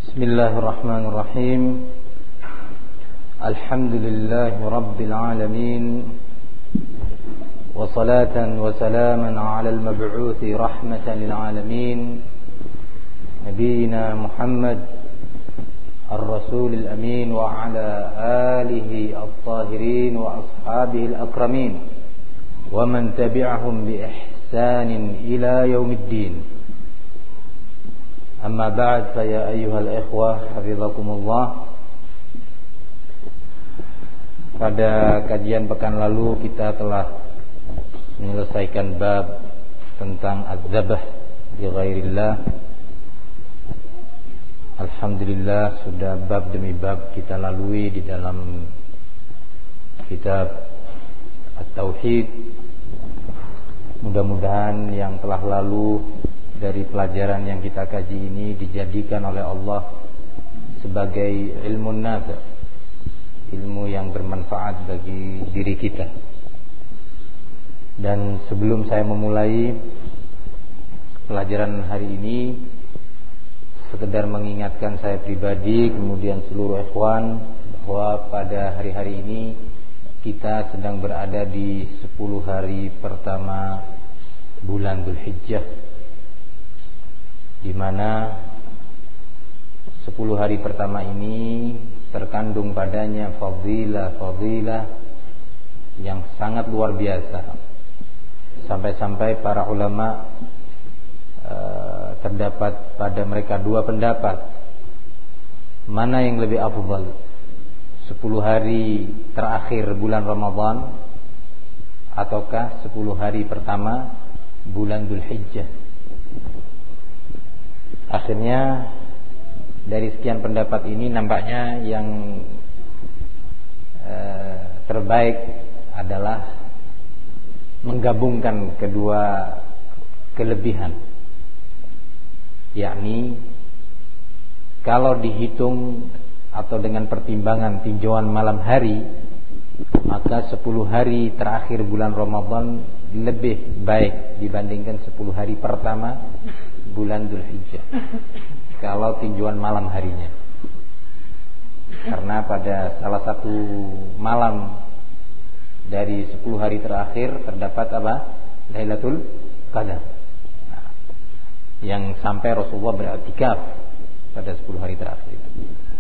Bismillahirrahmanirrahim. Alhamdulillahi Rabbil Alamin. Wa salatan wa salaman ala al-mab'uthi rahmatan lil alamin, Nabiina Muhammad ar-Rasul al-Amin wa ala alihi at-tahirin wa ashabihi al-akramin wa man tabi'ahum bi ihsanin ila yaumiddin. Amma ba'd, fa ya ayyuhal ikhwah hafizakumullah. Pada kajian pekan lalu kita telah menyelesaikan bab tentang az-zabh li ghairillah. Alhamdulillah sudah bab demi bab kita lalui di dalam kitab At-Tauhid. Mudah-mudahan yang telah lalu dari pelajaran yang kita kaji ini dijadikan oleh Allah sebagai ilmu nafi', ilmu yang bermanfaat bagi diri kita. Dan sebelum saya memulai pelajaran hari ini, sekedar mengingatkan saya pribadi kemudian seluruh ikhwan bahwa pada hari-hari ini kita sedang berada di 10 hari pertama bulan Dzulhijjah, di mana 10 hari pertama ini terkandung padanya fadilah yang sangat luar biasa. Sampai-sampai para ulama terdapat pada mereka dua pendapat, mana yang lebih afdal, 10 hari terakhir bulan Ramadan ataukah 10 hari pertama bulan Dzulhijjah. Akhirnya dari sekian pendapat ini nampaknya yang terbaik adalah menggabungkan kedua kelebihan, yakni kalau dihitung atau dengan pertimbangan tinjauan malam hari, maka 10 hari terakhir bulan Ramadan lebih baik dibandingkan 10 hari pertama bulan Dzulhijjah kalau tinjauan malam harinya. Karena pada salah satu malam dari 10 hari terakhir terdapat apa? Lailatul Qadar. Nah, yang sampai Rasulullah beriktikaf pada 10 hari terakhir itu.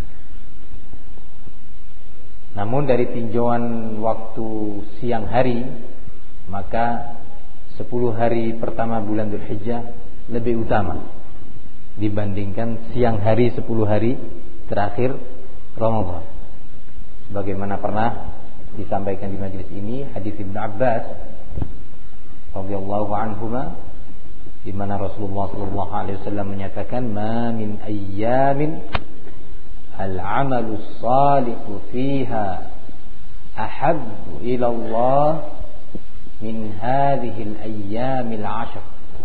Namun dari tinjauan waktu siang hari, maka 10 hari pertama bulan Dzulhijjah lebih utama dibandingkan siang hari 10 hari terakhir Ramadan. Sebagaimana pernah disampaikan di majelis ini hadis Ibnu Abbas radhiyallahu anhuma, di mana Rasulullah sallallahu alaihi wasallam menyatakan, "Ma min ayyamin al-'amalu shalihu fiha ahabbu ila Allah min hadhihi al-ayyamil 'ashr."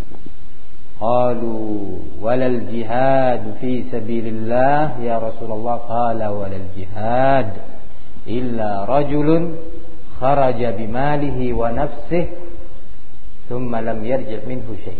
Qalu walal jihad fi sabilillah ya Rasulullah, qala walal jihad illa rajulun kharaja bimalihi wa nafsihi thumma lam yarji' minhu syai'.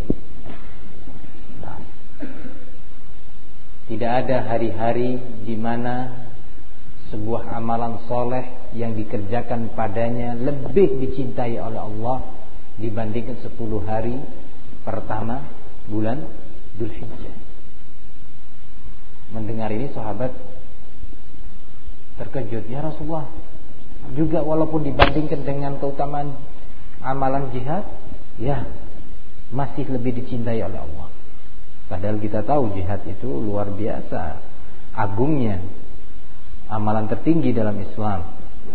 Tidak ada hari-hari di mana sebuah amalan soleh yang dikerjakan padanya lebih dicintai oleh Allah dibandingkan 10 hari pertama bulan Dzulhijjah. Mendengar ini sahabat terkejut, ya Rasulullah, juga walaupun dibandingkan dengan keutamaan amalan jihad, ya masih lebih dicintai oleh Allah. Padahal kita tahu jihad itu luar biasa agungnya, amalan tertinggi dalam Islam.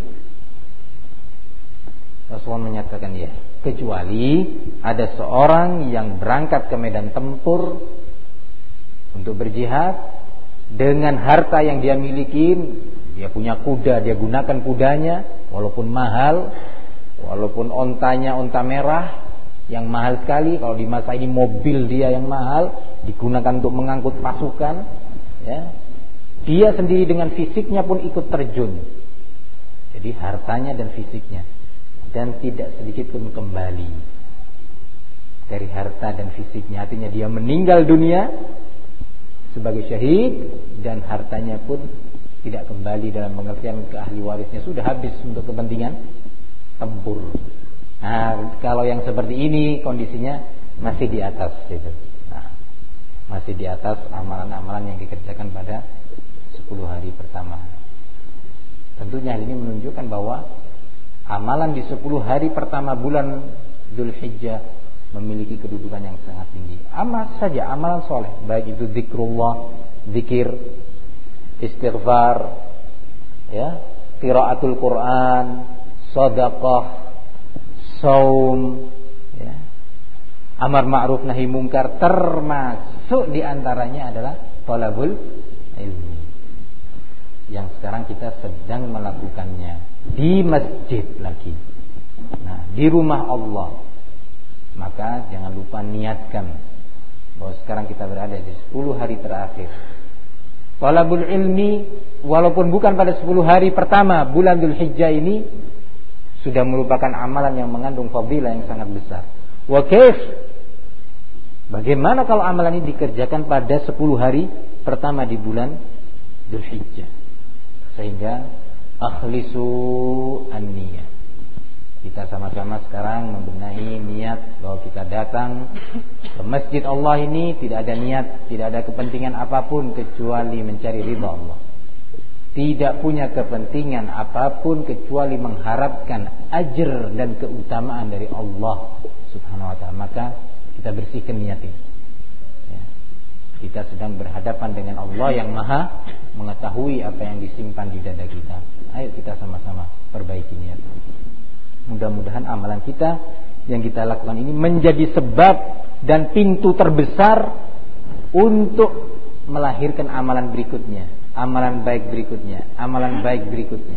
Rasulullah menyatakan, ya, kecuali ada seorang yang berangkat ke medan tempur untuk berjihad dengan harta yang dia miliki. Dia punya kuda, dia gunakan kudanya walaupun mahal, walaupun ontanya onta merah yang mahal sekali. Kalau di masa ini mobil dia yang mahal digunakan untuk mengangkut pasukan, ya. Dia sendiri dengan fisiknya pun ikut terjun. Jadi hartanya dan fisiknya, dan tidak sedikit pun kembali dari harta dan fisiknya. Artinya dia meninggal dunia sebagai syahid, dan hartanya pun tidak kembali dalam pengertian ke ahli warisnya, sudah habis untuk kepentingan tempur. Nah, kalau yang seperti ini kondisinya masih di atas itu. Nah, masih di atas amalan-amalan yang dikerjakan pada 10 hari pertama. Tentunya hal ini menunjukkan bahwa amalan di 10 hari pertama bulan Dzulhijjah memiliki kedudukan yang sangat tinggi. Saja amalan soleh, baik itu zikrullah, zikir, istighfar, ya, qiraatul Quran, sedekah, saum, ya, amar ma'ruf nahi mungkar, termasuk diantaranya adalah thalabul ilmi, yang sekarang kita sedang melakukannya di masjid lagi. Nah, di rumah Allah. Maka jangan lupa niatkan bahwa sekarang kita berada di 10 hari terakhir. Thalabul ilmi, walaupun bukan pada 10 hari pertama bulan Dzulhijjah ini, sudah merupakan amalan yang mengandung fadilah yang sangat besar. Wa kaif? Bagaimana kalau amalan ini dikerjakan pada 10 hari pertama di bulan Dzulhijjah? Sehingga akhlisu an-niyah. Kita sama-sama sekarang membenahi niat bahwa kita datang ke masjid Allah ini tidak ada niat, tidak ada kepentingan apapun kecuali mencari ridha Allah. Tidak punya kepentingan apapun kecuali mengharapkan ajr dan keutamaan dari Allah Subhanahu wa ta'ala. Maka kita bersihkan niat ini. Ya. Kita sedang berhadapan dengan Allah yang Maha mengetahui apa yang disimpan di dada kita. Ayo kita sama-sama perbaiki niat. Mudah-mudahan amalan kita yang kita lakukan ini menjadi sebab dan pintu terbesar untuk melahirkan amalan berikutnya, amalan baik berikutnya, amalan baik berikutnya.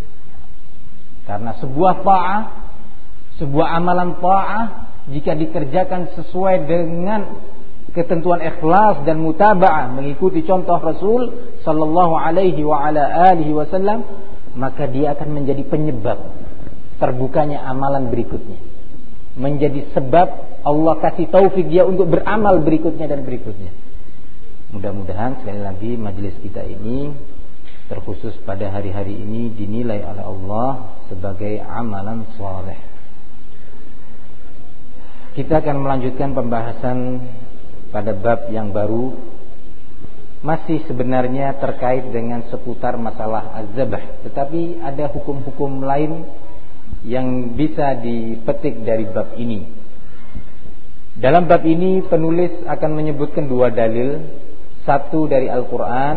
Karena sebuah ta'ah, sebuah amalan ta'ah jika dikerjakan sesuai dengan ketentuan ikhlas dan mutaba'ah, mengikuti contoh Rasul sallallahu alaihi wa ala alihi wasallam, maka dia akan menjadi penyebab terbukanya amalan berikutnya, menjadi sebab Allah kasih taufik dia untuk beramal berikutnya dan berikutnya. Mudah-mudahan sekali lagi majelis kita ini, terkhusus pada hari-hari ini, dinilai oleh Allah sebagai amalan saleh. Kita akan melanjutkan pembahasan pada bab yang baru, masih sebenarnya terkait dengan seputar masalah az-zabh, tetapi ada hukum-hukum lain yang bisa dipetik dari bab ini. Dalam bab ini penulis akan menyebutkan 2 dalil, satu dari Al-Quran,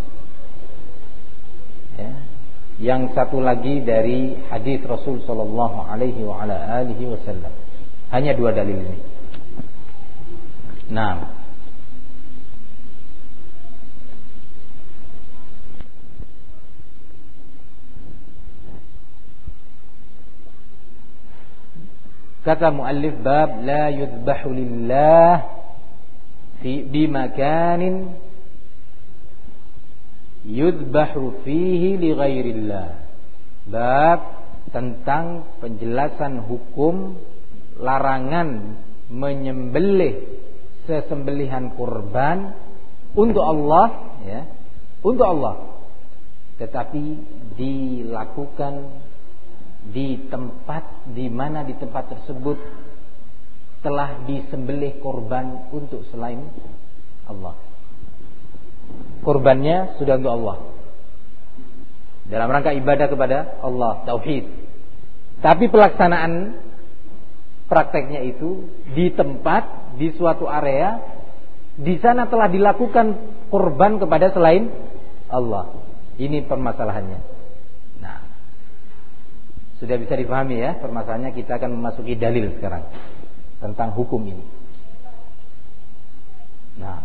ya, yang satu lagi dari hadis Rasul sallallahu alaihi wa ala alihi wasallam. Hanya 2 dalil ini. Nah, kata muallif, bab la yudbahu lillah bi makanin yudbahu fihi li ghairillah. Bab tentang penjelasan hukum larangan menyembelih sesembelihan kurban untuk Allah, ya, untuk Allah, tetapi dilakukan di tempat di mana di tempat tersebut telah disembelih korban untuk selain Allah. Korbannya sudah untuk Allah, dalam rangka ibadah kepada Allah, tauhid. Tapi pelaksanaan prakteknya itu di tempat, di suatu area, di sana telah dilakukan korban kepada selain Allah. Ini permasalahannya. Sudah bisa dipahami ya permasalahannya. Kita akan memasuki dalil sekarang tentang hukum ini. Nah,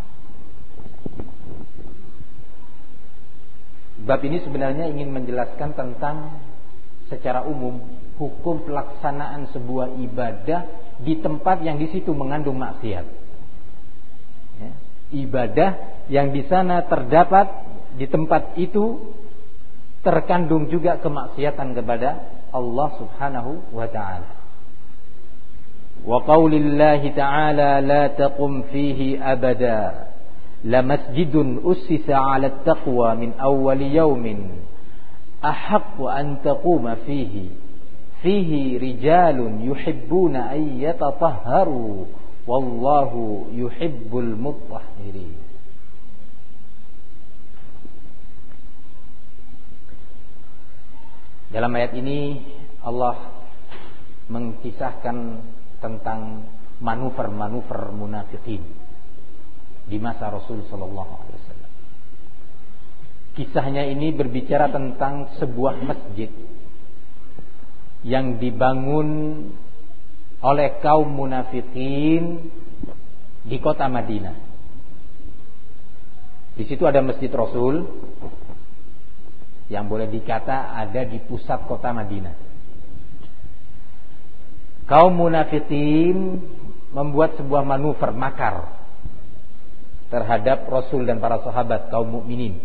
bab ini sebenarnya ingin menjelaskan tentang secara umum hukum pelaksanaan sebuah ibadah di tempat yang di situ mengandung maksiat. Ya, ibadah yang di sana terdapat, di tempat itu terkandung juga kemaksiatan kepada Allah subhanahu wa ta'ala. Wa qawlillahi ta'ala la taqum fihi abada la masjidun ussisa 'ala at-taqwa min awwal yawmin ahaqqu an taquma fihi rijalun yuhibbuna an yatatahharu wallahu yuhibbul mutahhirin. Dalam ayat ini Allah mengkisahkan tentang manuver-manuver munafikin di masa Rasul sallallahu alaihi wasallam. Kisahnya ini berbicara tentang sebuah masjid yang dibangun oleh kaum munafikin di kota Madinah. Di situ ada masjid Rasul yang boleh dikata ada di pusat kota Madinah. Kaum munafikin membuat sebuah manuver makar terhadap Rasul dan para sahabat kaum mukminin.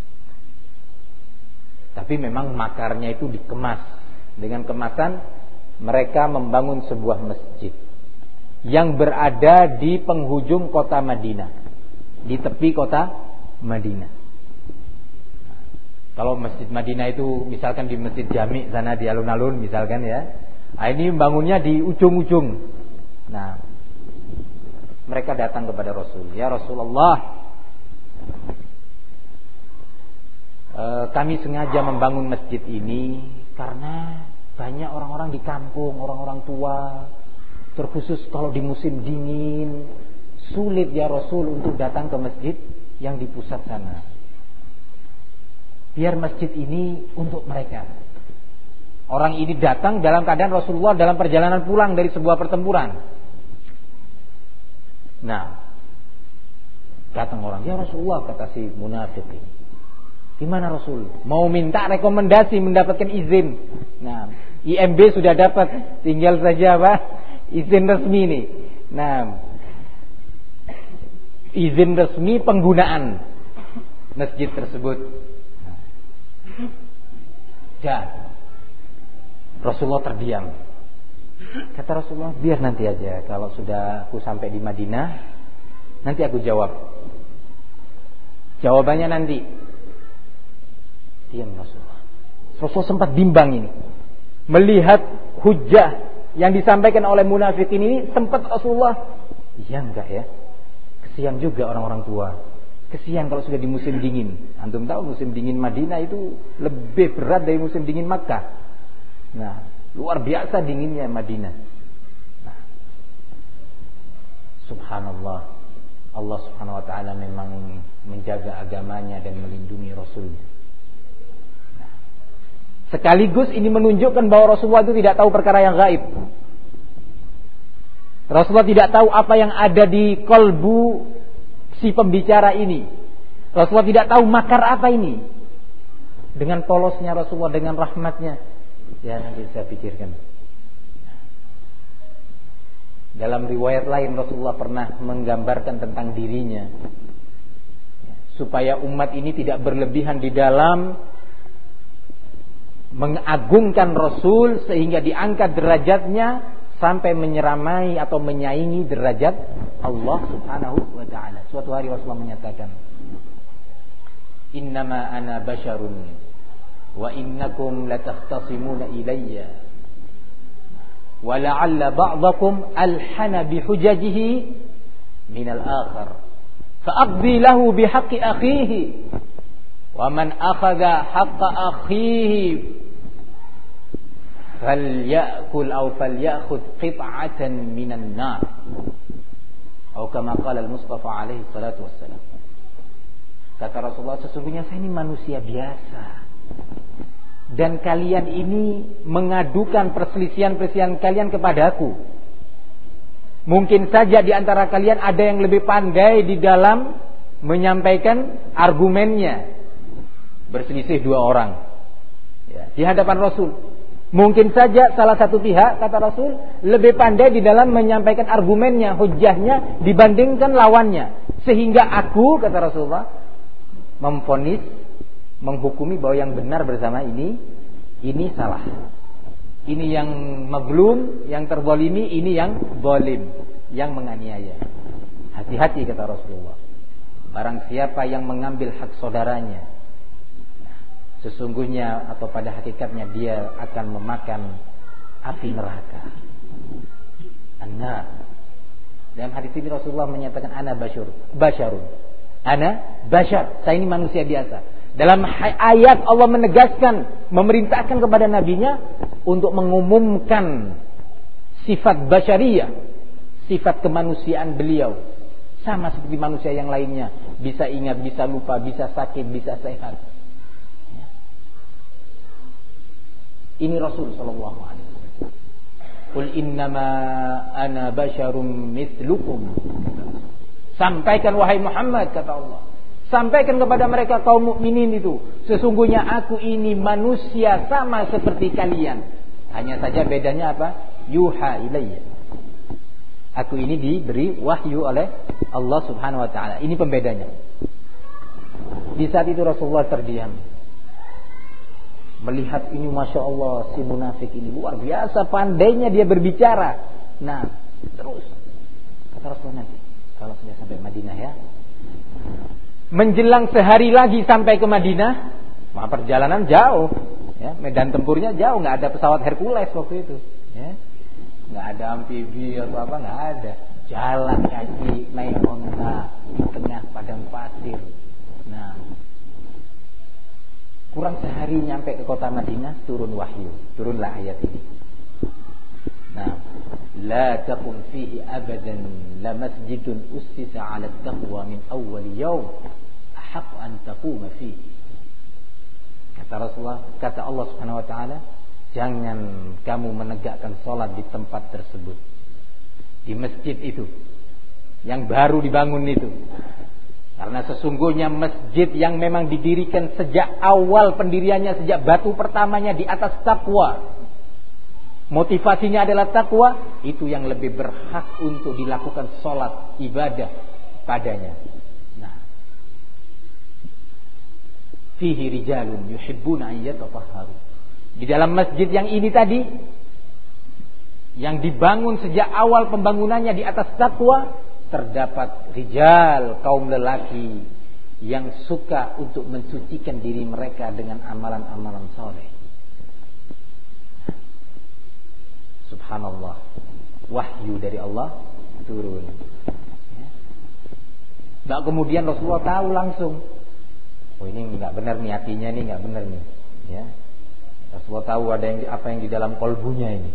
Tapi memang makarnya itu dikemas dengan kemasan mereka membangun sebuah masjid yang berada di penghujung kota Madinah, di tepi kota Madinah. Kalau masjid Madinah itu misalkan di Masjid Jami sana di alun-alun misalkan ya. Nah, ini bangunnya di ujung-ujung. Nah, mereka datang kepada Rasul. Ya Rasulullah, kami sengaja membangun masjid ini karena banyak orang-orang di kampung, orang-orang tua, terkhusus kalau di musim dingin, sulit ya Rasul untuk datang ke masjid yang di pusat sana. Biar masjid ini untuk mereka. Orang ini datang dalam keadaan Rasulullah dalam perjalanan pulang dari sebuah pertempuran. Nah, datang orang, ya Rasulullah, kata si munafik ini. Gimana Rasul? Mau minta rekomendasi mendapatkan izin. Nah, IMB sudah dapat, tinggal saja apa? Izin resmi nih. Nah, izin resmi penggunaan masjid tersebut. Dan Rasulullah terdiam. Kata Rasulullah, biar nanti aja, kalau sudah aku sampai di Madinah, nanti aku jawab. Jawabannya nanti. Diam Rasulullah. Rasulullah sempat bimbang ini. Melihat hujah yang disampaikan oleh munafikin ini, sempat Rasulullah, iya enggak ya? Kesian juga orang-orang tua. Kesian kalau sudah di musim dingin. Antum tahu musim dingin Madinah itu lebih berat dari musim dingin Makkah. Nah, luar biasa dinginnya Madinah. Nah, subhanallah, Allah subhanahu wa ta'ala memang menjaga agamanya dan melindungi Rasulnya. Nah, sekaligus ini menunjukkan bahwa Rasulullah itu tidak tahu perkara yang gaib. Rasulullah tidak tahu apa yang ada di kolbu si pembicara ini. Rasulullah tidak tahu makar apa ini. Dengan polosnya Rasulullah, dengan rahmatnya, ya nanti saya pikirkan. Dalam riwayat lain Rasulullah pernah menggambarkan tentang dirinya, supaya umat ini tidak berlebihan di dalam mengagungkan Rasul sehingga diangkat derajatnya sampai menyeramai atau menyaingi derajat Allah subhanahu wa ta'ala. Suatu hari Rasulullah menyatakan, innama ana basyarun wa innakum latakhtasimuna ilayya wa la'alla ba'dakum alhana bihujajihi minal akhar fa'aqdi lahu bihaqqi akhihi wa man akhadha haqqa akhihi falyakul aw falyakhudh qit'atan minan nar atau kama qala al-Mustafa alaihi salatu wassalam. Kata Rasulullah, sesungguhnya saya ini manusia biasa dan kalian ini mengadukan perselisihan-perselisihan kalian kepadaku. Mungkin saja di antara kalian ada yang lebih pandai di dalam menyampaikan argumennya. Berselisih dua orang ya, di hadapan Rasul. Mungkin saja salah satu pihak, kata Rasul, lebih pandai di dalam menyampaikan argumennya, hujjahnya dibandingkan lawannya. Sehingga aku, kata Rasulullah, memvonis, menghukumi bahwa yang benar bersama ini salah. Ini yang mazlum, yang terzalimi, ini yang zalim, yang menganiaya. Hati-hati, kata Rasulullah. barang siapa yang mengambil hak saudaranya, sesungguhnya atau pada hakikatnya dia akan memakan api neraka. An-nar. Dalam hadis ini Rasulullah menyatakan ana basyarun. Ana basyar, saya ini manusia biasa. Dalam ayat Allah menegaskan, memerintahkan kepada nabinya untuk mengumumkan sifat basyariyah, sifat kemanusiaan beliau. Sama seperti manusia yang lainnya, bisa ingat, bisa lupa, bisa sakit, bisa sehat. Ini Rasul sallallahu alaihi wasallam. Qul innama ana basyarum mithlukum. Sampaikan wahai Muhammad, kata Allah. Sampaikan kepada mereka kaum mukminin itu, sesungguhnya aku ini manusia sama seperti kalian. Hanya saja bedanya apa? Yuha ilayya. Aku ini diberi wahyu oleh Allah Subhanahu wa taala. Ini pembedanya. Di saat itu Rasulullah terdiam. Melihat ini, Masya Allah, si munafik ini luar biasa pandainya dia berbicara. Nah, terus kata Rasulullah, nanti kalau sudah sampai Madinah ya, menjelang sehari lagi sampai ke Madinah. Perjalanan jauh ya, medan tempurnya jauh, nggak ada pesawat Hercules waktu itu ya. Nggak ada amfibi atau apa, nggak ada. Jalan kaki, naik onta di tengah padang pasir. Nah, kurang sehari nyampe ke kota Madinah, turun wahyu, turunlah ayat ini. Nah, la taqum fihi abadan la masjidun ussisa 'ala at-taqwa min awwal yawm ahaq an taquma fihi. Kata Rasulullah, kata Allah Subhanahu wa taala, jangan kamu menegakkan salat di tempat tersebut, di masjid itu yang baru dibangun itu. Karena sesungguhnya masjid yang memang didirikan sejak awal pendiriannya, sejak batu pertamanya di atas takwa, motivasinya adalah takwa, itu yang lebih berhak untuk dilakukan salat ibadah padanya. Nah, fihi rijalun yuhibbuna an yatatahharu. Di dalam masjid yang ini tadi, yang dibangun sejak awal pembangunannya di atas takwa, terdapat rijal, kaum lelaki yang suka untuk mensucikan diri mereka dengan amalan-amalan soleh. Subhanallah, wahyu dari Allah turun. Nah, kemudian Rasulullah tahu langsung, oh ini nggak benar nih hatinya, nih nggak benar nih. Ya, Rasulullah tahu ada apa yang di dalam kolbunya ini.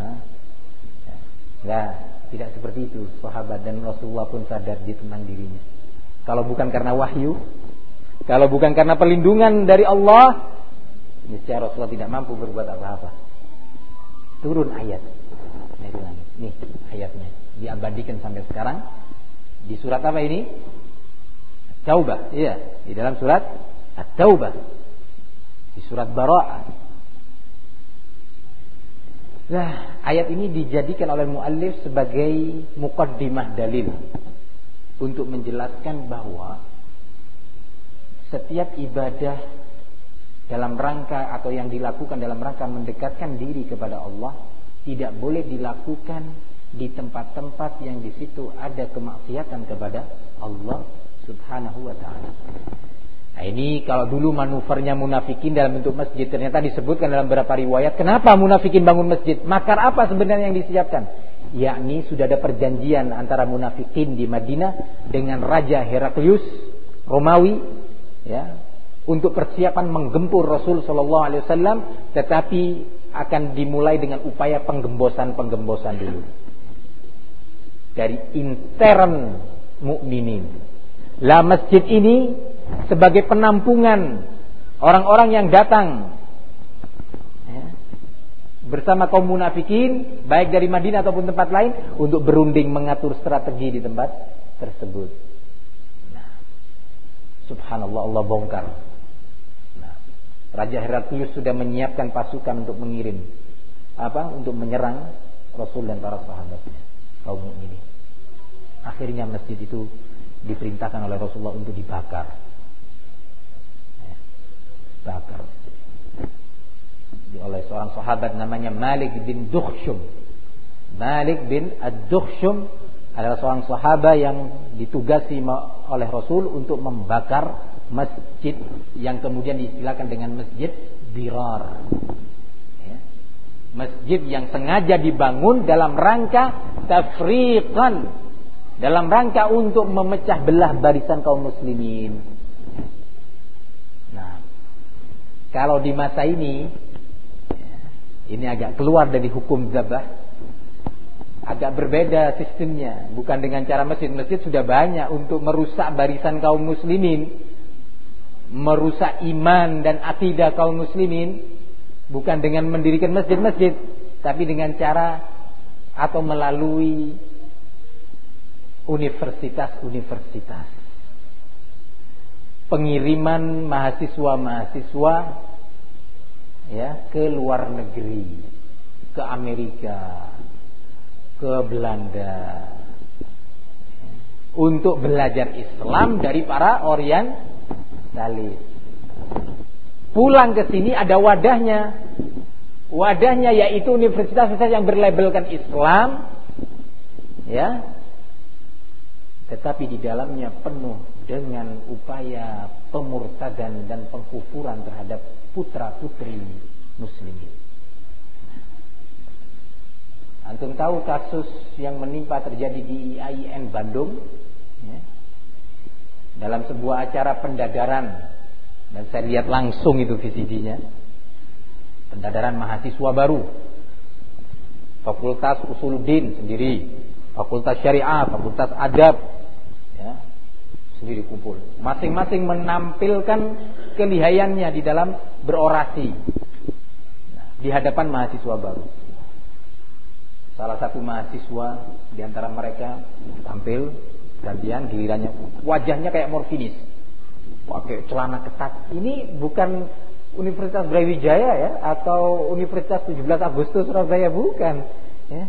Nah, tidak seperti itu sahabat, dan Rasulullah pun sadar di tentang dirinya. Kalau bukan karena wahyu, kalau bukan karena perlindungan dari Allah, niscaya Rasulullah tidak mampu berbuat apa-apa. Turun ayat. Nih ayatnya diabadikan sampai sekarang. Di surat apa ini? Taubah. Iya, di dalam surat At-Taubah. Di surat Bara'ah. Nah, ayat ini dijadikan oleh muallif sebagai muqaddimah dalil untuk menjelaskan bahwa setiap ibadah dalam rangka atau yang dilakukan dalam rangka mendekatkan diri kepada Allah tidak boleh dilakukan di tempat-tempat yang di situ ada kemaksiatan kepada Allah Subhanahu wa taala. Nah, ini kalau dulu manuvernya munafikin dalam bentuk masjid, ternyata disebutkan dalam beberapa riwayat kenapa munafikin bangun masjid. Makar apa sebenarnya yang disiapkan? Yakni sudah ada perjanjian antara munafikin di Madinah dengan Raja Heraklius Romawi, ya, untuk persiapan menggempur Rasul sallallahu alaihi wasallam, tetapi akan dimulai dengan upaya penggembosan dulu dari intern mukminin. Lah masjid ini sebagai penampungan orang-orang yang datang ya, bersama kaum munafikin, baik dari Madinah ataupun tempat lain, untuk berunding mengatur strategi di tempat tersebut. Nah, subhanallah, Allah bongkar. Nah, Raja Heraklius sudah menyiapkan pasukan untuk mengirim untuk menyerang Rasul dan para sahabatnya, kaum mukminin. Akhirnya masjid itu diperintahkan oleh Rasulullah untuk dibakar. Oleh seorang sahabat namanya Malik bin Dukhshum. Malik bin Ad-Dukhshum adalah seorang sahabat yang ditugasi oleh Rasul untuk membakar masjid yang kemudian diistilahkan dengan masjid Dirar. Ya. Masjid yang sengaja dibangun dalam rangka tafriqan, dalam rangka untuk memecah belah barisan kaum muslimin. Nah, kalau di masa ini agak keluar dari hukum zabah. Agak berbeda sistemnya. Bukan dengan cara masjid sudah banyak untuk merusak barisan kaum muslimin, merusak iman dan akidah kaum muslimin. Bukan dengan mendirikan masjid, tapi dengan cara atau melalui universitas-universitas, pengiriman mahasiswa-mahasiswa ya ke luar negeri, ke Amerika, ke Belanda, untuk belajar Islam dari para orientalis. Pulang ke sini ada wadahnya. Wadahnya yaitu universitas-universitas yang berlabelkan Islam, ya. Tetapi di dalamnya penuh dengan upaya pemurtadan dan pengkufuran terhadap putra-putri muslimin. Antum tahu kasus yang menimpa terjadi di IAIN Bandung, ya, dalam sebuah acara pendadaran, dan saya lihat langsung itu VCD-nya, pendadaran mahasiswa baru, Fakultas Usuluddin sendiri, Fakultas Syariah, Fakultas Adab, ya, sendiri kumpul, masing-masing menampilkan kelihayannya di dalam berorasi di hadapan mahasiswa baru. Salah satu mahasiswa di antara mereka tampil gantian, gilirannya wajahnya kayak morfinis, pakai celana ketat. Ini bukan Universitas Brawijaya ya, atau Universitas 17 Agustus Surabaya, bukan ya,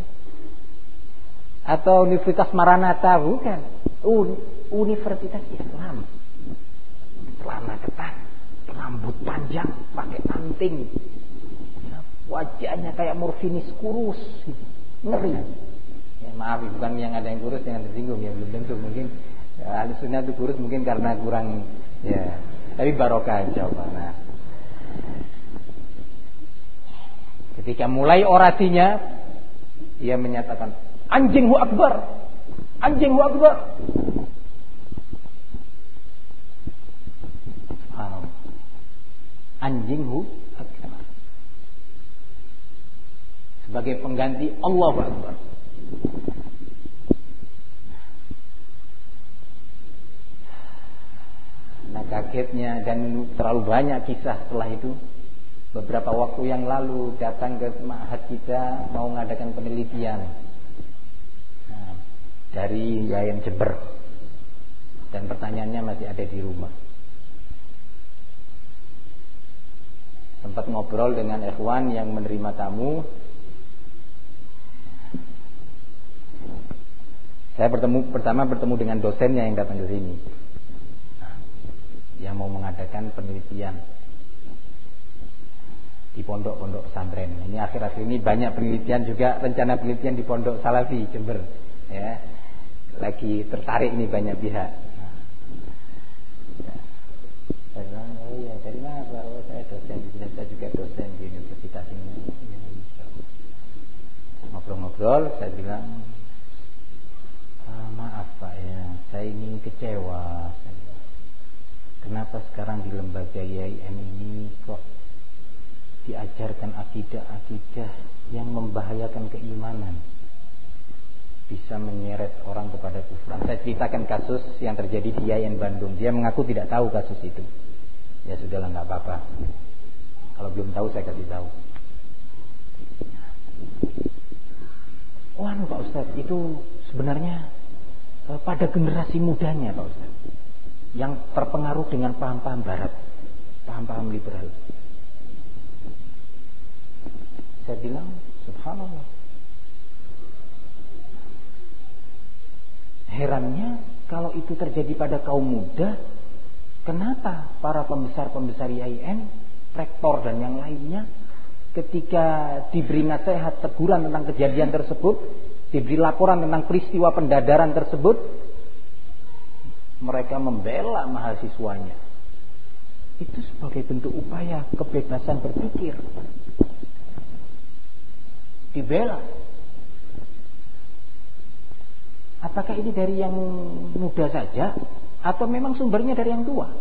atau Universitas Maranatha, bukan. Universitas Islam, celana ketat, rambut panjang, pakai anting, ya, wajahnya kayak morfinis, kurus gitu. Ngeri. Ya, maaf, bukan yang ada yang kurus jangan tersinggung ya, belum tentu. Mungkin ya, ahli sunnah itu kurus mungkin karena kurang ya, tapi barokah insyaallah. Nah, ketika mulai orasinya, ia menyatakan anjinghu akbar, anjinghu akbar. Anjinghu akbar, sebagai pengganti Allahu Akbar. Nah, kagetnya dan terlalu banyak kisah setelah itu. Beberapa waktu yang lalu datang ke ma'had kita mau mengadakan penelitian dari Yayan Jember, dan pertanyaannya masih ada di rumah. Sempat ngobrol dengan ikhwan yang menerima tamu. Saya pertama bertemu dengan dosennya yang datang ke sini, yang mau mengadakan penelitian di pondok-pondok pesantren. Ini akhir-akhir ini banyak penelitian juga, rencana penelitian di Pondok Salafi Jember, ya, lagi tertarik ini banyak pihak. Saya bilang, oh iya, dari mana Pak? Oh, saya dosen di sini, saya juga dosen di universitas ini. Ngobrol-ngobrol, saya bilang, maaf Pak ya, saya ini kecewa. Kenapa sekarang di lembaga IAIN ini kok diajarkan akidah-akidah yang membahayakan keimanan, bisa menyeret orang kepada kufur. Saya ceritakan kasus yang terjadi di IAIN Bandung. Dia mengaku tidak tahu kasus itu. Ya sudahlah, nggak apa-apa. Kalau belum tahu saya kasih tahu. Wah, Pak Ustadz, itu sebenarnya pada generasi mudanya Pak Ustaz, yang terpengaruh dengan paham-paham barat, paham-paham liberal. Saya bilang, subhanallah. Herannya kalau itu terjadi pada kaum muda, kenapa para pembesar-pembesar IAIN, rektor dan yang lainnya, ketika diberi nasihat teguran tentang kejadian tersebut, diberi laporan tentang peristiwa pendadaran tersebut, mereka membela mahasiswanya. Itu sebagai bentuk upaya kebebasan berpikir. Dibela. Apakah ini dari yang muda saja atau memang sumbernya dari yang tua?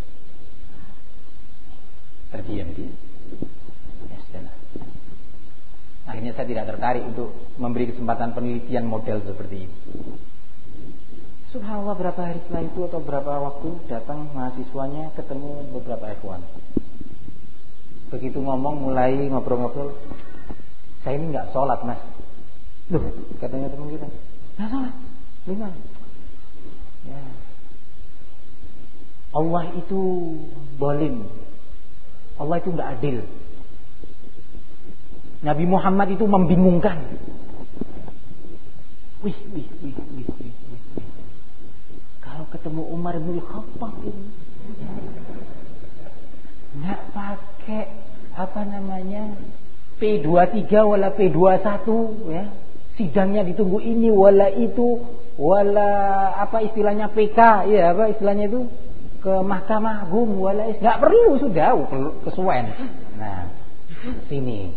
Terdiam dia. Ya sudah. Akhirnya saya tidak tertarik untuk memberi kesempatan penelitian model seperti ini. Subhanallah, berapa hari setelah itu atau berapa waktu datang mahasiswanya ketemu beberapa ikhwan. Begitu ngomong, mulai ngobrol-ngobrol, saya ini nggak sholat mas. Loh, katanya teman kita, nggak sholat, gimana? Ya. Allah itu zalim, Allah itu nggak adil. Nabi Muhammad itu membingungkan. Wih. Kalau ketemu Umar bin Khattab ini nggak pakai P23 wala P21 ya. Sidangnya ditunggu ini wala itu wala istilahnya PK ya, istilahnya itu ke Mahkamah Agung wala nggak perlu, sudah kesuwen. Nah, sini.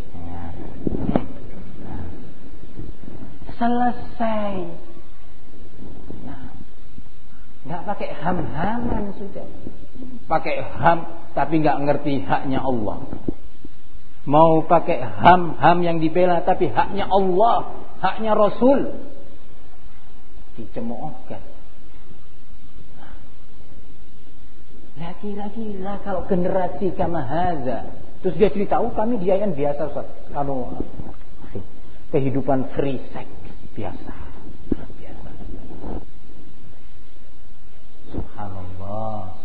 Selesai. Nah, nggak pakai ham-haman sudah. Pakai ham tapi nggak ngerti haknya Allah. Mau pakai ham yang dibela tapi haknya Allah, haknya Rasul dicemoohkan. Nah, kira-kira kalau generasi kamahaza, terus dia cerita, kami diayan biasa Ustaz. Kehidupan free sex biasa. Subhanallah.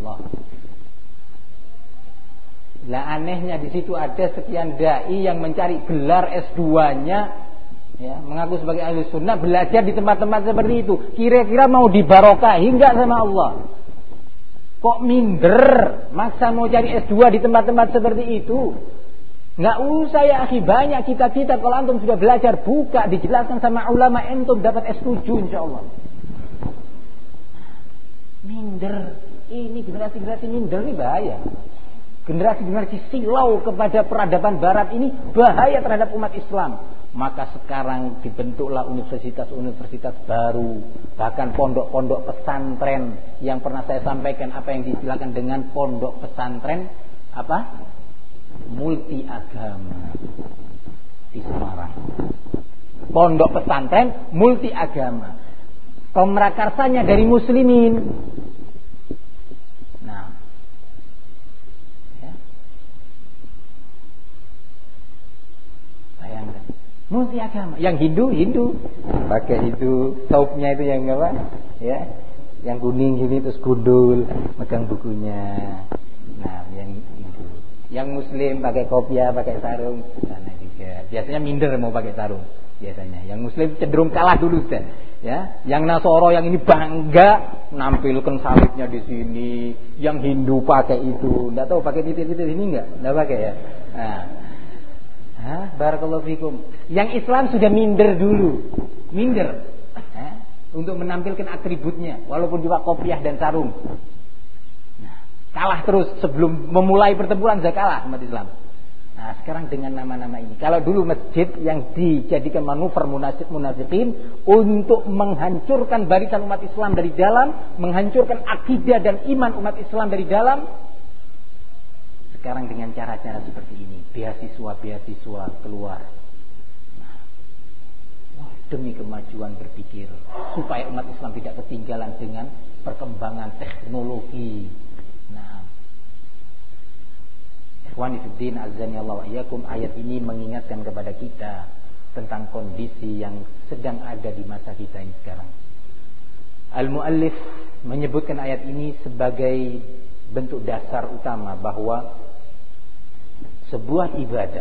Lah anehnya di situ ada sekian dai yang mencari gelar S2-nya, ya, mengaku sebagai ahli sunnah, belajar di tempat-tempat seperti itu. Kira-kira mau dibarokahi enggak sama Allah? Kok minder, maksa mau cari S2 di tempat-tempat seperti itu? Enggak usah ya akhi, banyak kitab-kitab kalau antum sudah belajar, buka, dijelaskan sama ulama, antum dapat S7 insyaallah. Minder, ini generasi minder ini bahaya. Generasi silau kepada peradaban barat ini bahaya terhadap umat Islam. Maka sekarang dibentuklah universitas-universitas baru, bahkan pondok-pondok pesantren yang pernah saya sampaikan, apa yang diistilahkan dengan pondok pesantren multi agama di Semarang. Pondok pesantren multi agama. Pemrakarsanya dari muslimin. Nah, ya. Bayangkan, multi agama. Yang Hindu pakai itu saupnya itu yang apa? Ya, yang kuning gini terus gundul, megang bukunya. Nah, yang Muslim pakai kopiah, pakai sarung, sana juga. Biasanya minder mau pakai sarung. Biasanya yang Muslim cenderung kalah dulu sudah. Ya, yang Nasoro yang ini bangga nampilkan salibnya di sini. Yang Hindu pakai itu, enggak tahu pakai titik-titik ini enggak pakai ya. Nah, barakallahu fikum. Yang Islam sudah minder dulu, untuk menampilkan atributnya, walaupun juga kopiah dan sarung. Kalah terus, sebelum memulai pertempuran sudah kalah umat Islam. Nah, sekarang dengan nama-nama ini. Kalau dulu masjid yang dijadikan manuver munafikin untuk menghancurkan barisan umat Islam dari dalam, menghancurkan akidah dan iman umat Islam dari dalam. Sekarang dengan cara-cara seperti ini, beasiswa keluar. Nah, demi kemajuan berpikir, supaya umat Islam tidak ketinggalan dengan perkembangan teknologi. Nah, ikhwani fiddin azzani Allah wa iyyakum, ayat ini mengingatkan kepada kita tentang kondisi yang sedang ada di masa kita ini sekarang. Al-muallif menyebutkan ayat ini sebagai bentuk dasar utama bahwa sebuah ibadah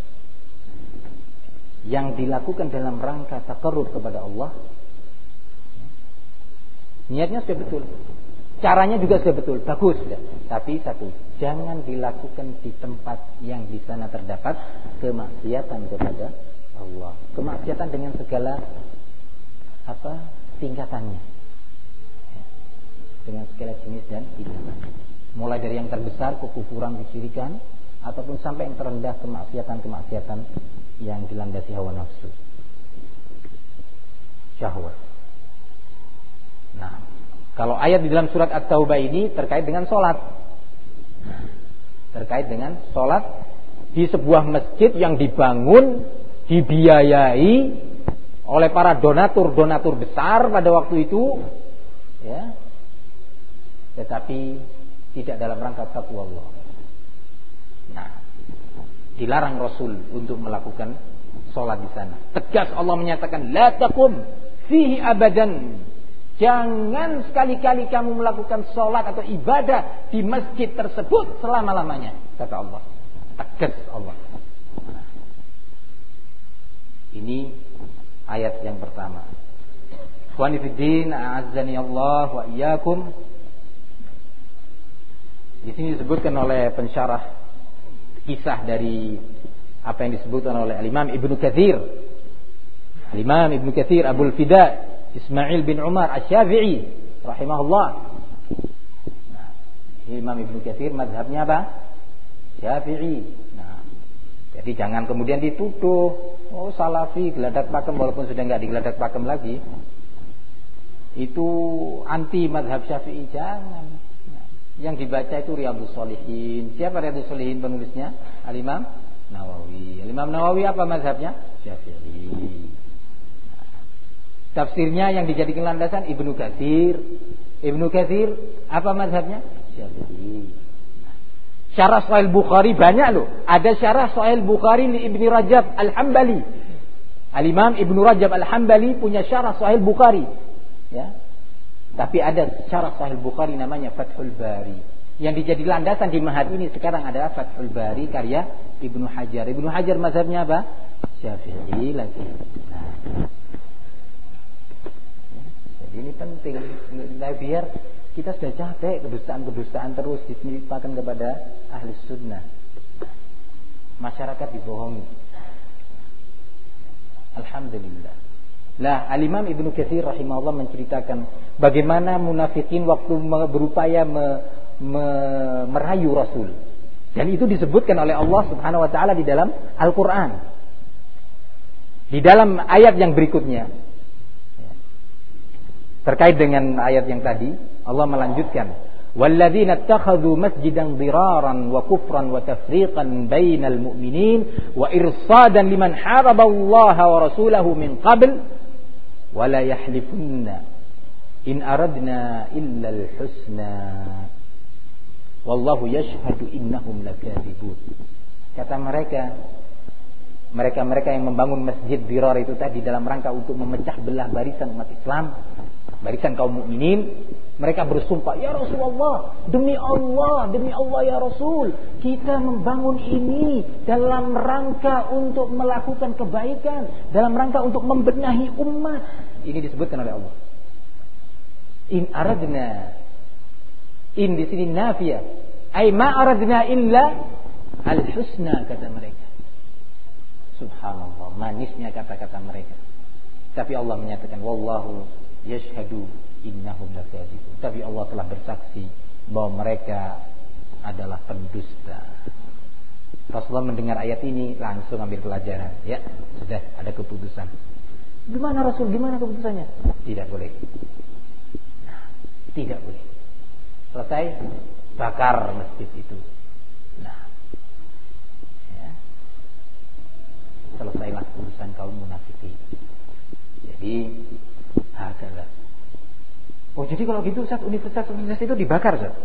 yang dilakukan dalam rangka taqarrub kepada Allah, niatnya sudah betul, caranya juga sudah betul, bagus sudah. Tapi satu, jangan dilakukan di tempat yang di sana terdapat kemaksiatan kepada Allah. Kemaksiatan dengan segala tingkatannya. Dengan segala jenis dan tingkatannya. Mulai dari yang terbesar kekufuran, kesyirikan, ataupun sampai yang terendah kemaksiatan yang dilandasi hawa nafsu, syahwat. Nah, kalau ayat di dalam surat At-Taubah ini terkait dengan sholat. Terkait dengan sholat di sebuah masjid yang dibangun, dibiayai oleh para donatur besar pada waktu itu, ya. Tetapi tidak dalam rangka taqwa Allah. Nah, dilarang Rasul untuk melakukan sholat di sana. Tegas Allah menyatakan, la taqum fihi abadan. Jangan sekali-kali kamu melakukan sholat atau ibadah di masjid tersebut selama-lamanya, kata Allah. Tegas Allah. Nah, ini ayat yang pertama. Ikhwani fiddin, a'azzani Allah wa iyyakum. Di sini disebutkan oleh pensyarah kisah dari apa yang disebutkan oleh Al-Imam Ibnu Katsir. Al-Imam Ibnu Katsir Abul Fida Ismail bin Umar Asy-Syafi'i rahimahullah. Nah, Imam Ibnu Katsir mazhabnya apa? Syafi'i. Nah, jadi jangan kemudian dituduh, oh salafi geladak pakem, walaupun sudah enggak digeladak pakem lagi. Itu anti mazhab Syafi'i, jangan. Nah, yang dibaca itu Riyadhus Shalihin. Siapa Riyadhus Shalihin penulisnya? Al-Imam Nawawi. Al-Imam Nawawi apa mazhabnya? Syafi'i. Tafsirnya yang dijadikan landasan Ibnu Katsir. Ibnu Katsir apa mazhabnya? Syafi'i. Syarah Sahih Bukhari banyak loh. Ada syarah Sahih Bukhari li Ibnu Rajab Al-Hambali. Al-Imam Ibnu Rajab Al-Hambali punya syarah Sahih Bukhari. Ya. Tapi ada syarah Sahih Bukhari namanya Fathul Bari. Yang dijadi landasan di mahad ini sekarang adalah Fathul Bari karya Ibnu Hajar. Ibnu Hajar mazhabnya apa? Syafi'i lagi. Nah. Ini penting biar kita sudah capek kedustaan terus ditimpakan kepada ahli sunnah. Masyarakat dibohongi. Alhamdulillah. Lah, Al-Imam Ibnu Katsir rahimahullah menceritakan bagaimana munafikin waktu berupaya merayu Rasul. Dan itu disebutkan oleh Allah Subhanahu wa taala di dalam Al-Qur'an. Di dalam ayat yang berikutnya. Terkait dengan ayat yang tadi, Allah melanjutkan, "Walladzina ittakhadhu masjidan dhiraran wa kufran wa tafriqan bainal mu'minin wa irsadan liman haraballaha wa rasulahu min qabl wa la yahlifunna in aradna illa al-husna wallahu yashhadu innahum lakadzibun." Kata mereka yang membangun masjid Dirar itu tadi dalam rangka untuk memecah belah barisan umat Islam, barisan kaum mukminin, mereka bersumpah, "Ya Rasulullah, demi Allah ya Rasul, kita membangun ini dalam rangka untuk melakukan kebaikan, dalam rangka untuk membenahi umat." Ini disebutkan oleh Allah. In aradna, in di sini nafiyah, ai ma aradna illa al-husna, kata mereka. Subhanallah, manisnya kata-kata mereka. Tapi Allah menyatakan, wallahu yashhadu innahum lakadzibun. Tapi Allah telah bersaksi bahwa mereka adalah pendusta. Rasulullah mendengar ayat ini langsung ambil pelajaran. Ya, sudah ada keputusan. Gimana Rasul? Gimana keputusannya? Tidak boleh. Nah, tidak boleh. Selesai, bakar masjid itu. Nah, ya. Selesailah urusan kaum munafikin. Jadi, hakalah. Oh, jadi kalau gitu Ustaz, universitas itu dibakar, Ustaz.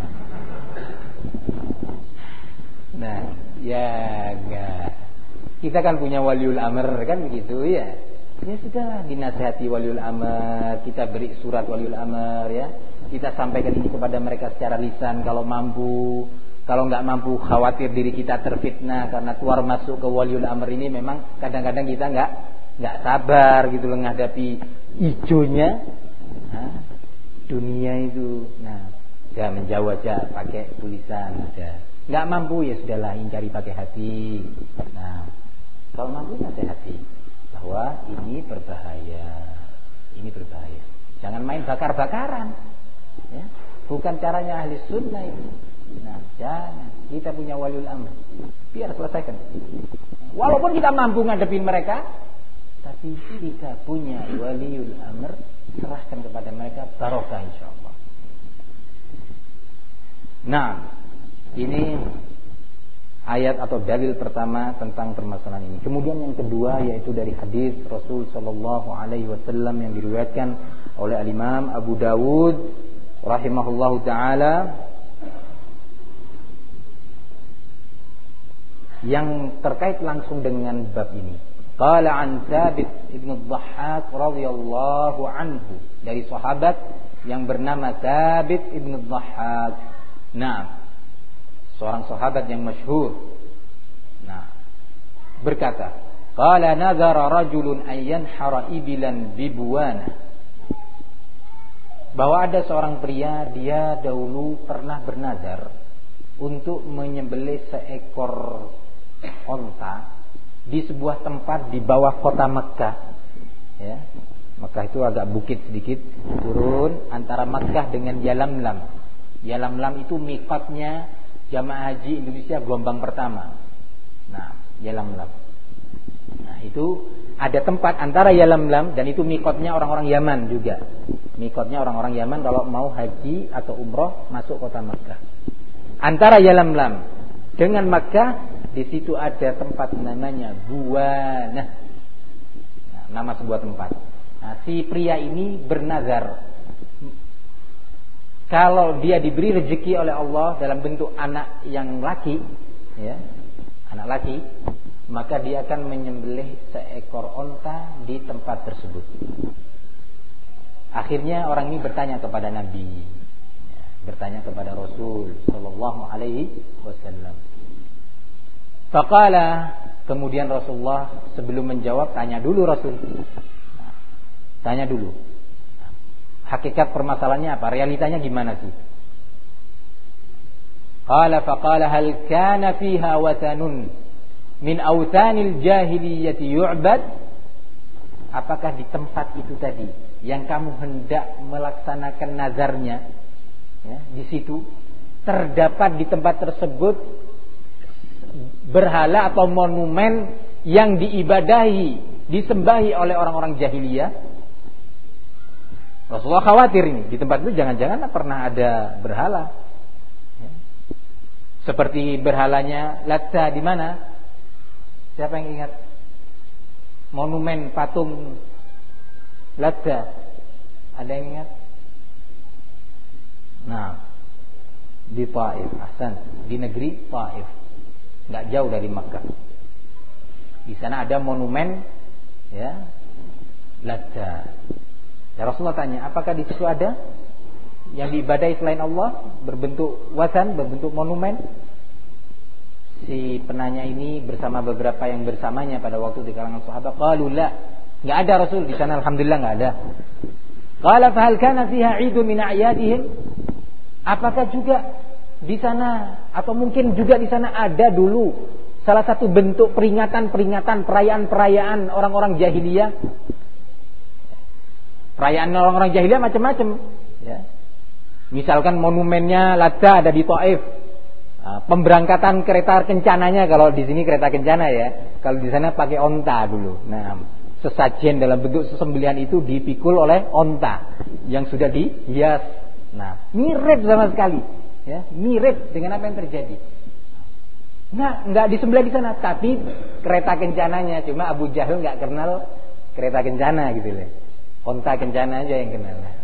Nah, ya enggak. Kita kan punya waliul amr kan begitu ya. Ya sudahlah, dinasihati waliul amr, kita beri surat waliul amr ya. Kita sampaikan ini kepada mereka secara lisan kalau mampu. Kalau enggak mampu, khawatir diri kita terfitnah karena keluar masuk ke waliul amr ini memang kadang-kadang kita enggak sabar gitu menghadapi ijonya. Dunia itu. Nah, ya menjauh aja pakai tulisan aja. Enggak mampu ya sudahlah, ingkari pakai hati. Nah, Kalau mampu nasihati bahwa ini berbahaya. Jangan main bakar-bakaran. Ya. Bukan caranya ahli sunnah itu. Nah, jangan. Kita punya waliul amr. Biar selesaikan. Walaupun kita mampu ngadepin mereka, tapi kita punya waliul amr, serahkan kepada mereka, barokah insyaallah. Nah, ini ayat atau dalil pertama tentang permasalahan ini. Kemudian yang kedua yaitu dari hadis Rasul sallallahu alaihi wasallam yang diriwayatkan oleh Al-Imam Abu Dawud rahimahullahu taala, yang terkait langsung dengan bab ini. Qala an Thabit ibn Dhahhak radhiyallahu anhu, dari sahabat yang bernama Thabit ibn Dhahhak. Nah, seorang sahabat yang masyhur. Nah, berkata, qala nadhara rajulun an yanhara ibilan bibuwana. Bahwa ada seorang pria, dia dahulu pernah bernazar untuk menyembelih seekor onta di sebuah tempat di bawah kota Makkah. Ya. Makkah itu agak bukit sedikit, turun antara Makkah dengan Yalamlam. Yalamlam itu miqatnya jamaah haji Indonesia gelombang pertama. Nah, Yalamlam. Nah, itu ada tempat antara Yalamlam dan itu miqatnya orang-orang Yaman juga. Miqatnya orang-orang Yaman kalau mau haji atau umroh masuk kota Makkah. Antara Yalamlam dengan Makkah, di situ ada tempat namanya Buwana. Nah, nama sebuah tempat. Nah, si pria ini bernazar, kalau dia diberi rezeki oleh Allah dalam bentuk anak yang laki, ya, anak laki, maka dia akan menyembelih seekor onta di tempat tersebut. Akhirnya orang ini bertanya kepada Nabi, ya, bertanya kepada Rasul sallallahu alaihi wasallam. Faqala, kemudian Rasulullah sebelum menjawab tanya dulu Rasul. Nah, tanya dulu. Hakikat permasalahannya apa? Realitanya gimana sih? Faqala hal kana fiha wathanun min awthanil jahiliyyati yu'bad? Apakah di tempat itu tadi yang kamu hendak melaksanakan nazarnya, ya, di situ terdapat di tempat tersebut berhala atau monumen yang diibadahi, disembahi oleh orang-orang jahiliyah? Rasulullah khawatir ini di tempat itu jangan-jangan pernah ada berhala, ya. Seperti berhalanya Latta di mana? Siapa yang ingat? Monumen patung Latta, ada yang ingat? Nah, di Taif, Ahsan, di negeri Taif, nggak jauh dari Makkah. Di sana ada monumen, ya, Latta. Ya, Rasulullah tanya, apakah di situ ada yang diibadahi selain Allah, berbentuk wasan, berbentuk monumen? Si penanya ini bersama beberapa yang bersamanya pada waktu di kalangan sahabat, qalu la, enggak ada Rasul di sana, alhamdulillah enggak ada. Qala fa hal kana fiha 'idun min a'yadihim? Apakah juga di sana atau mungkin juga di sana ada dulu salah satu bentuk peringatan-peringatan, perayaan-perayaan orang-orang jahiliyah? Perayaan orang-orang jahiliyah macam-macam, ya. Misalkan monumennya Latta ada di Taif. Pemberangkatan kereta kencananya, kalau di sini kereta kencana, ya. Kalau di sana pakai onta dulu. Nah, sesajen dalam bentuk sesembelihan itu dipikul oleh onta yang sudah dihias. Nah, mirip sama sekali, ya. Mirip dengan apa yang terjadi. Nah, enggak disembelih di sana, tapi kereta kencananya, cuma Abu Jahal enggak kenal kereta kencana gitu loh. Onta kencana aja yang kenal. Nah,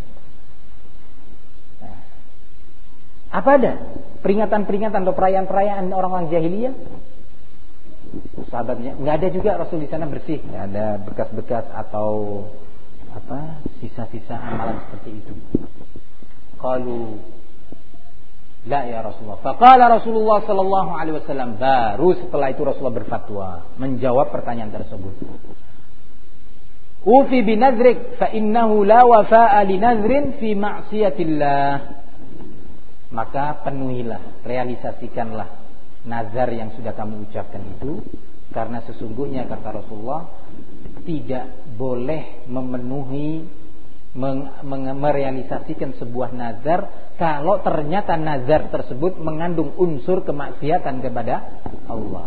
apa ada peringatan-peringatan atau perayaan-perayaan orang-orang jahiliyah? Sahabatnya nggak ada juga. Rasul di sana bersih, nggak ada bekas-bekas atau apa sisa-sisa amalan seperti itu. Qalu la ya Rasulullah. Faqala Rasulullah sallallahu alaihi wasallam, baru setelah itu Rasulullah berfatwa menjawab pertanyaan tersebut. Ufi binazrik fa innahu la wafa'a linazrin fi ma'siyatillah. Maka penuhilah, realisasikanlah nazar yang sudah kamu ucapkan itu, Karena sesungguhnya kata Rasulullah tidak boleh memenuhi merealisasikan sebuah nazar kalau ternyata nazar tersebut mengandung unsur kemaksiatan kepada Allah.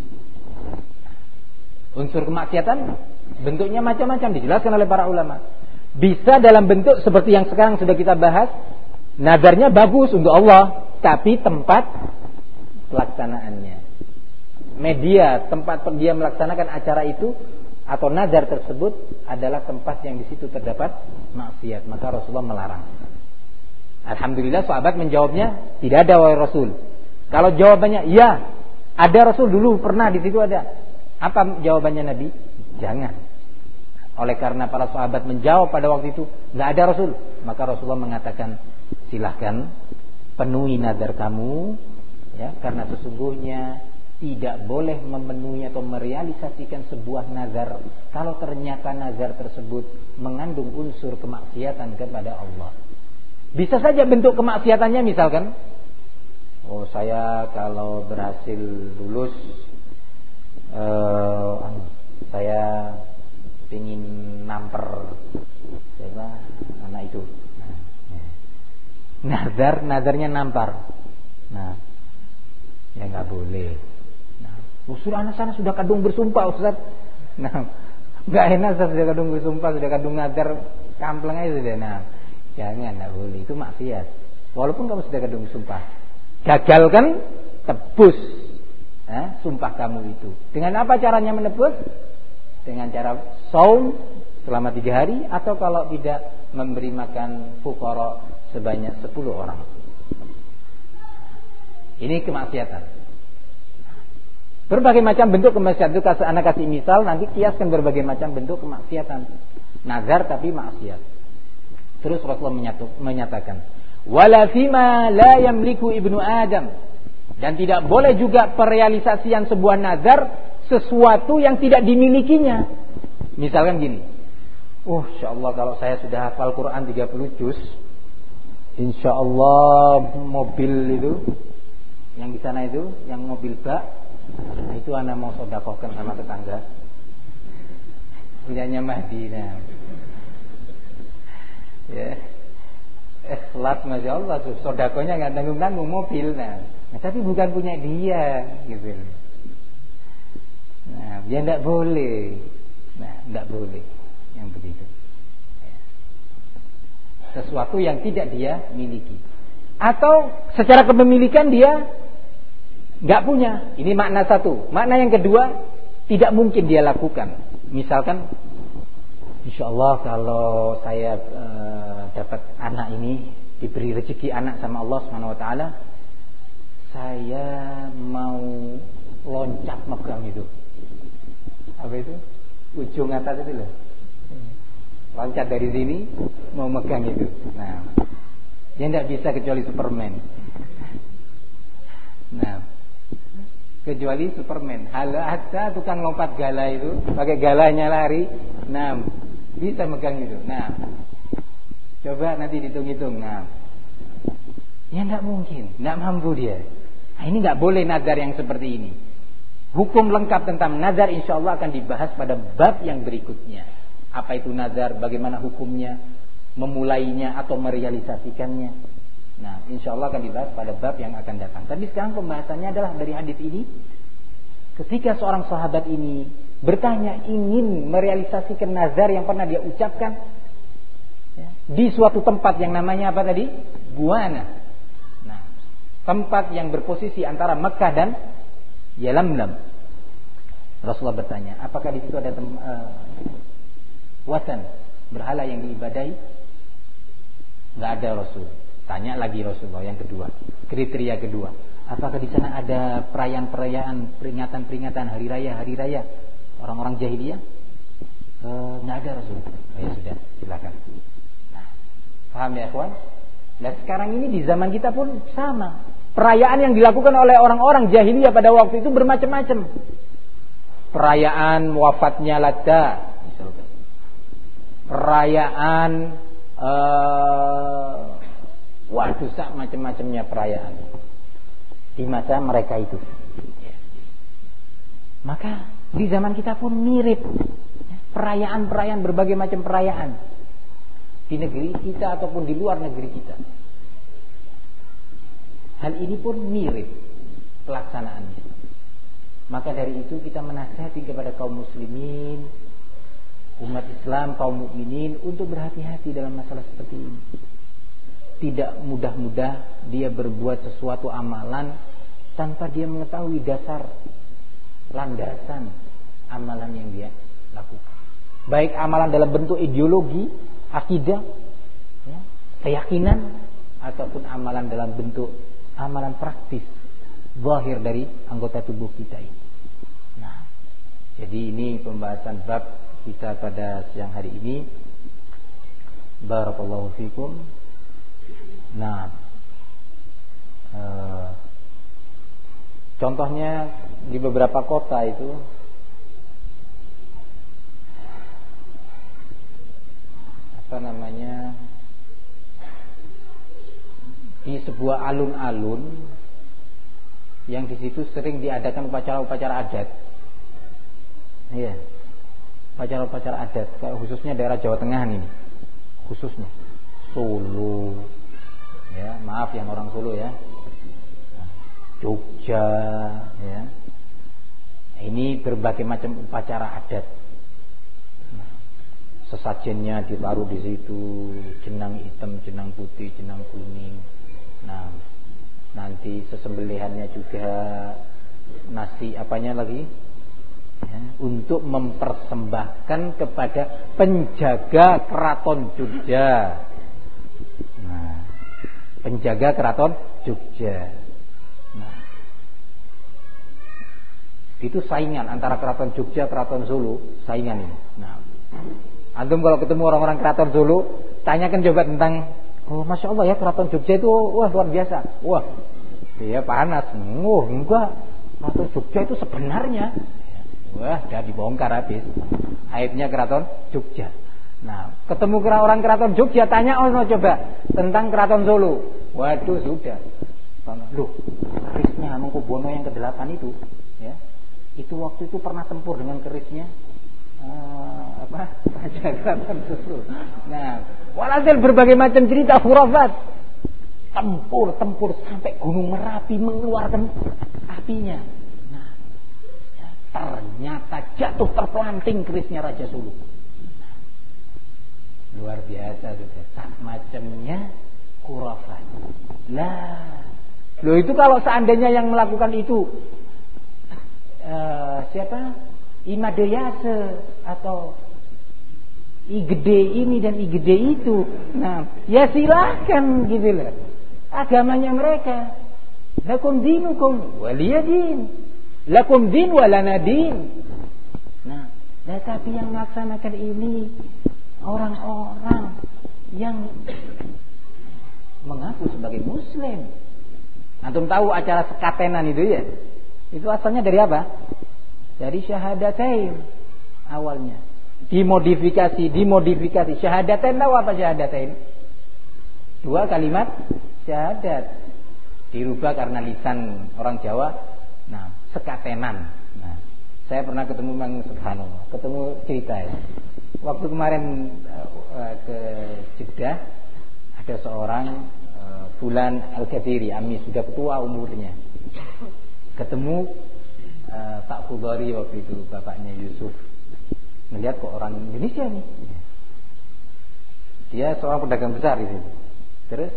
Unsur kemaksiatan bentuknya macam-macam, dijelaskan oleh para ulama. Bisa dalam bentuk seperti yang sekarang sudah kita bahas, nazarnya bagus untuk Allah, tapi tempat pelaksanaannya, media tempat dia melaksanakan acara itu atau nazar tersebut adalah tempat yang di situ terdapat maksiat, maka Rasulullah melarang. Alhamdulillah sahabat menjawabnya, tidak ada wahai Rasul. Kalau jawabannya ya, ada Rasul dulu pernah di situ ada. Apa jawabannya Nabi? Jangan. Oleh karena para sahabat menjawab pada waktu itu nggak ada Rasul, maka Rasulullah mengatakan silahkan penuhi nazar kamu, ya, karena sesungguhnya tidak boleh memenuhi atau merealisasikan sebuah nazar kalau ternyata nazar tersebut mengandung unsur kemaksiatan kepada Allah. Bisa saja bentuk kemaksiatannya misalkan, oh saya kalau berhasil lulus, saya ingin namper siapa anak itu. Nazarnya nampar. Nah, ya nggak boleh. Usul anak sana sudah kadung bersumpah Ustaz. Nah, nggak enak Ustaz, sudah kadung bersumpah, sudah kadung nazar kampleng aja sudah. Nah, jangan, nggak boleh, itu maksiat. Walaupun kamu sudah kadung bersumpah, gagalkan, tebus sumpah kamu itu. Dengan apa caranya menebus? Dengan cara saum selama 3 hari, atau kalau tidak memberi makan fuqara sebanyak 10 orang. Ini kemaksiatan. Berbagai macam bentuk kemaksiatan itu, anak kasih misal, nanti kiaskan berbagai macam bentuk kemaksiatan. Nazar tapi maksiat. Terus Rasulullah menyatakan, wala fima la yamliku ibnu Adam, dan tidak boleh juga perealisasian sebuah nazar sesuatu yang tidak dimilikinya. Misalkan gini, insyaallah kalau saya sudah hafal Quran 30 juz, insyaallah mobil itu yang di sana itu, yang mobil bak itu anak mau sedekahkan sama tetangga punyanya Mahdi. Nah, ya, ikhlas masya Allah, sedekahnya nggak tanggung-tanggung mobil. Nah, tapi bukan punya dia, gitu. Nah, dia tidak boleh. Nah, tidak boleh yang begitu. Sesuatu yang tidak dia miliki, atau secara kepemilikan dia nggak punya. Ini makna satu. Makna yang kedua, tidak mungkin dia lakukan. Misalkan, insya Allah kalau saya dapat anak ini, diberi rezeki anak sama Allah Subhanahu Wa Taala, saya mau loncat megang itu. Apa itu? Ujung atas itu loh. Loncat dari sini, mau megang itu. Nah, dia tidak bisa kecuali Superman. Nah, kecuali Superman. Ada tukang lompat gala itu, pakai galanya lari. Nah, bisa megang itu. Nah, coba nanti dihitung-hitung. Nah, ya tidak mungkin, tidak mampu dia. Nah, ini tidak boleh nazar yang seperti ini. Hukum lengkap tentang nazar insya Allah akan dibahas pada bab yang berikutnya. Apa itu nazar, bagaimana hukumnya, memulainya atau merealisasikannya. Nah, insya Allah akan dibahas pada bab yang akan datang. Tapi sekarang pembahasannya adalah dari hadis ini. Ketika seorang sahabat ini bertanya ingin merealisasikan nazar yang pernah dia ucapkan, ya, di suatu tempat yang namanya apa tadi? Buana. Nah, tempat yang berposisi antara Mekah dan Yalamlam. Rasulullah bertanya, apakah di situ ada wasan, berhala yang diibadahi? Enggak ada Rasul. Tanya lagi Rasulullah yang kedua, kriteria kedua, apakah di sana ada perayaan-perayaan, peringatan-peringatan hari raya orang-orang jahiliyah? Enggak ada Rasul. Oh, ya sudah, silakan. Nah, paham ya, ikhwan? Nah, sekarang ini di zaman kita pun sama. Perayaan yang dilakukan oleh orang-orang jahiliyah pada waktu itu bermacam-macam. Perayaan wafatnya Ladda, misalkan. Perayaan macam-macamnya perayaan di masa mereka itu. Maka di zaman kita pun mirip. Perayaan-perayaan, berbagai macam perayaan di negeri kita ataupun di luar negeri kita. Hal ini pun mirip pelaksanaannya. Maka dari itu kita menasihati kepada kaum muslimin, umat Islam, kaum mukminin untuk berhati-hati dalam masalah seperti ini. Tidak mudah-mudah dia berbuat sesuatu amalan tanpa dia mengetahui dasar landasan amalan yang dia lakukan. Baik amalan dalam bentuk ideologi, akidah, ya, keyakinan, ataupun amalan dalam bentuk amalan praktis, zahir dari anggota tubuh kita ini. Nah, jadi ini pembahasan bab kita pada siang hari ini. Barakallahu fikum. Nah, contohnya di beberapa kota itu di sebuah alun-alun yang di situ sering diadakan upacara-upacara adat. Iya. Upacara-upacara adat, khususnya daerah Jawa Tengah ini. Khususnya Solo. Ya, maaf yang orang Solo ya. Jogja ya. Ini berbagai macam upacara adat. Sesajennya ditaruh di situ, jenang hitam, jenang putih, jenang kuning. Nah, nanti sesembelihannya juga nasi apanya lagi? Ya, untuk mempersembahkan kepada penjaga keraton Jogja. Nah, penjaga keraton Jogja. Nah, itu saingan antara keraton Jogja, keraton Solo, saingan ini. Nah, antum kalau ketemu orang-orang keraton Solo, tanyakan coba tentang, oh masya Allah ya keraton Jogja itu, wah luar biasa, wah dia panas, enggak, keraton Jogja itu sebenarnya, wah sudah dibongkar habis, aibnya keraton Jogja. Nah, ketemu orang keraton Jogja, tanya coba tentang keraton Solo, waduh sudah, loh, kerisnya Mangkubono yang ke-8 itu, ya, itu waktu itu pernah tempur dengan kerisnya. Raja Keraton Solo. Nah, walhasil berbagai macam cerita khurafat. Tempur sampai Gunung Merapi mengeluarkan apinya. Nah, ternyata jatuh terpelanting kerisnya Raja Solo. Nah, luar biasa sudah. Tak macamnya khurafat. Lah, loh itu kalau seandainya yang melakukan itu siapa? Imadeyase atau Igede ini dan Igede itu. Nah, ya silahkan gitu loh. Agamanya mereka. Lakum dinukum waliyadin. Lakum din walana din. Nah, tapi yang melaksanakan ini orang-orang yang mengaku sebagai muslim. Antum tahu acara sekatenan itu ya? Itu asalnya dari apa? Dari syahadatain awalnya. Dimodifikasi. Syahadatain tahu apa syahadatain? 2 kalimat syahadat. Dirubah karena lisan orang Jawa. Nah, sekatenan. Nah, saya pernah ketemu Mang Subhanallah. Ketemu cerita ya. Waktu kemarin ke Jeddah, ada seorang Fulan Al-Qadiri, Ami sudah tua umurnya. Ketemu Pak Khudari waktu itu, bapaknya Yusuf. Melihat kok orang Indonesia nih. Dia seorang pedagang besar di situ. Terus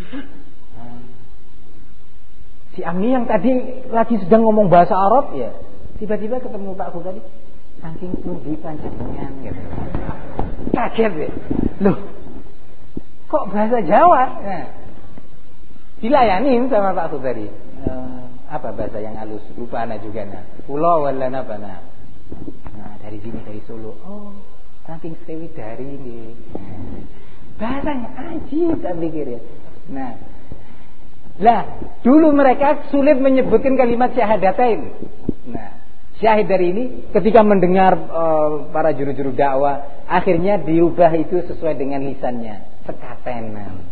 si Ami yang tadi lagi sedang ngomong bahasa Arab ya, tiba-tiba ketemu Pak Khudari, saking pundi panjenengan gitu. Kaget ya. Loh, kok bahasa Jawa? Nah, dilayanin sama Pak Khudari. Apa bahasa yang halus, lupa anak juga nah. Pulau wala napa nah. Nah, dari sini dari Solo. Oh, saking Sriwidari ini. Bahasanya ajib tak pikir ya. Nah, lah dulu mereka sulit menyebutkan kalimat syahadatain. Nah, syahid dari ini ketika mendengar para juru-juru dakwah, akhirnya diubah itu sesuai dengan lisannya, sekatenan.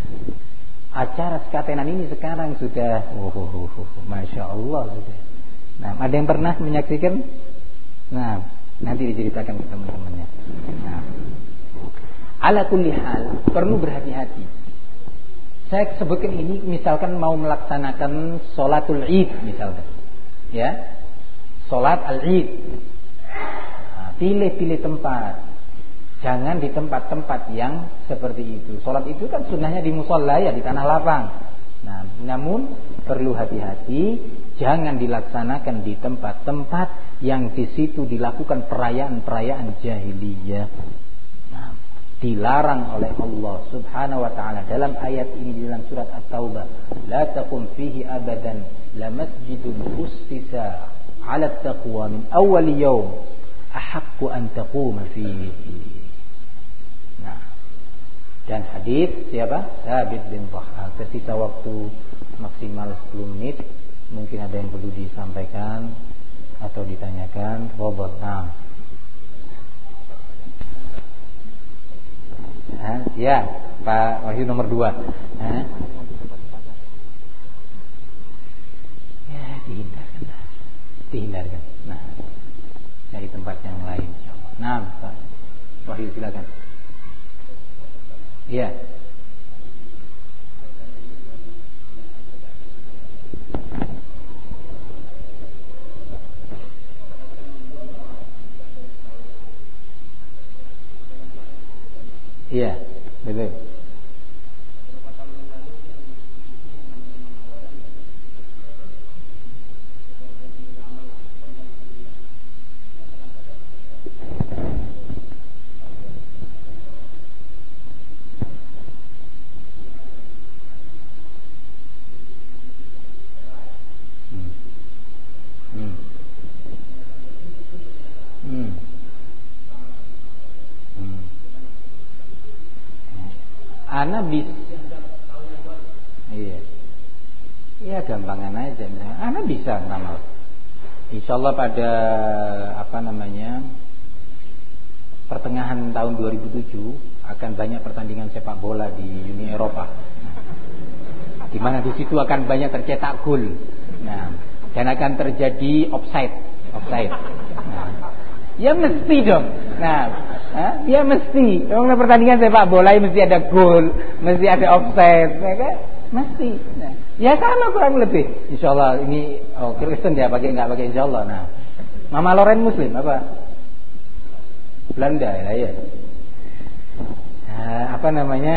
Acara sekatenan ini sekarang sudah Masya Allah sudah Nah, ada yang pernah menyaksikan? Nah, nanti diceritakan ke teman-temannya. Nah, ala kulli hal, perlu berhati-hati. Saya sebutkan ini misalkan mau melaksanakan sholatul id misalkan. Ya. Sholat al-id. Nah, pilih-pilih tempat. Jangan di tempat-tempat yang seperti itu. Sholat itu kan sunnahnya di musola ya, di tanah lapang. Nah, namun perlu hati-hati, jangan dilaksanakan di tempat-tempat yang di situ dilakukan perayaan-perayaan jahiliyah. Nah, dilarang oleh Allah Subhanahu wa taala dalam ayat ini dalam surat At-Taubah, la taqum fihi abadan la masjidun ussisa 'ala at-taqwa min awwal yawm ahaqqu an taquma fihi. Nah, dan hadis siapa? Thabit bin Dhahhak. Ketika waktu maksimal 10 menit, mungkin ada yang perlu disampaikan atau ditanyakan. Nah. Ya, Pak Wahyu nomor 2. Ya, dihindarkan. Nah, cari tempat yang lain. Nah, Pak Wahyu silakan. Iya. Iya, betul. Ana bisa. Iya. Iya, gampangan aja. Ana bisa ngamal. Insyaallah pada pertengahan tahun 2007 akan banyak pertandingan sepak bola di Uni Eropa. Di mana di situ akan banyak tercetak gol. Nah, dan akan terjadi offside. Nah, ya mesti dong. Nah, ya mesti. Kalau pertandingan sepak bola mesti ada gol, mesti ada offside, ya kan? Mesti. Nah, ya sama kurang lebih. Insyaallah ini Kristen dia pakai enggak pakai insyaallah. Nah, Mama Loren Muslim apa? Belanda ya. Nah,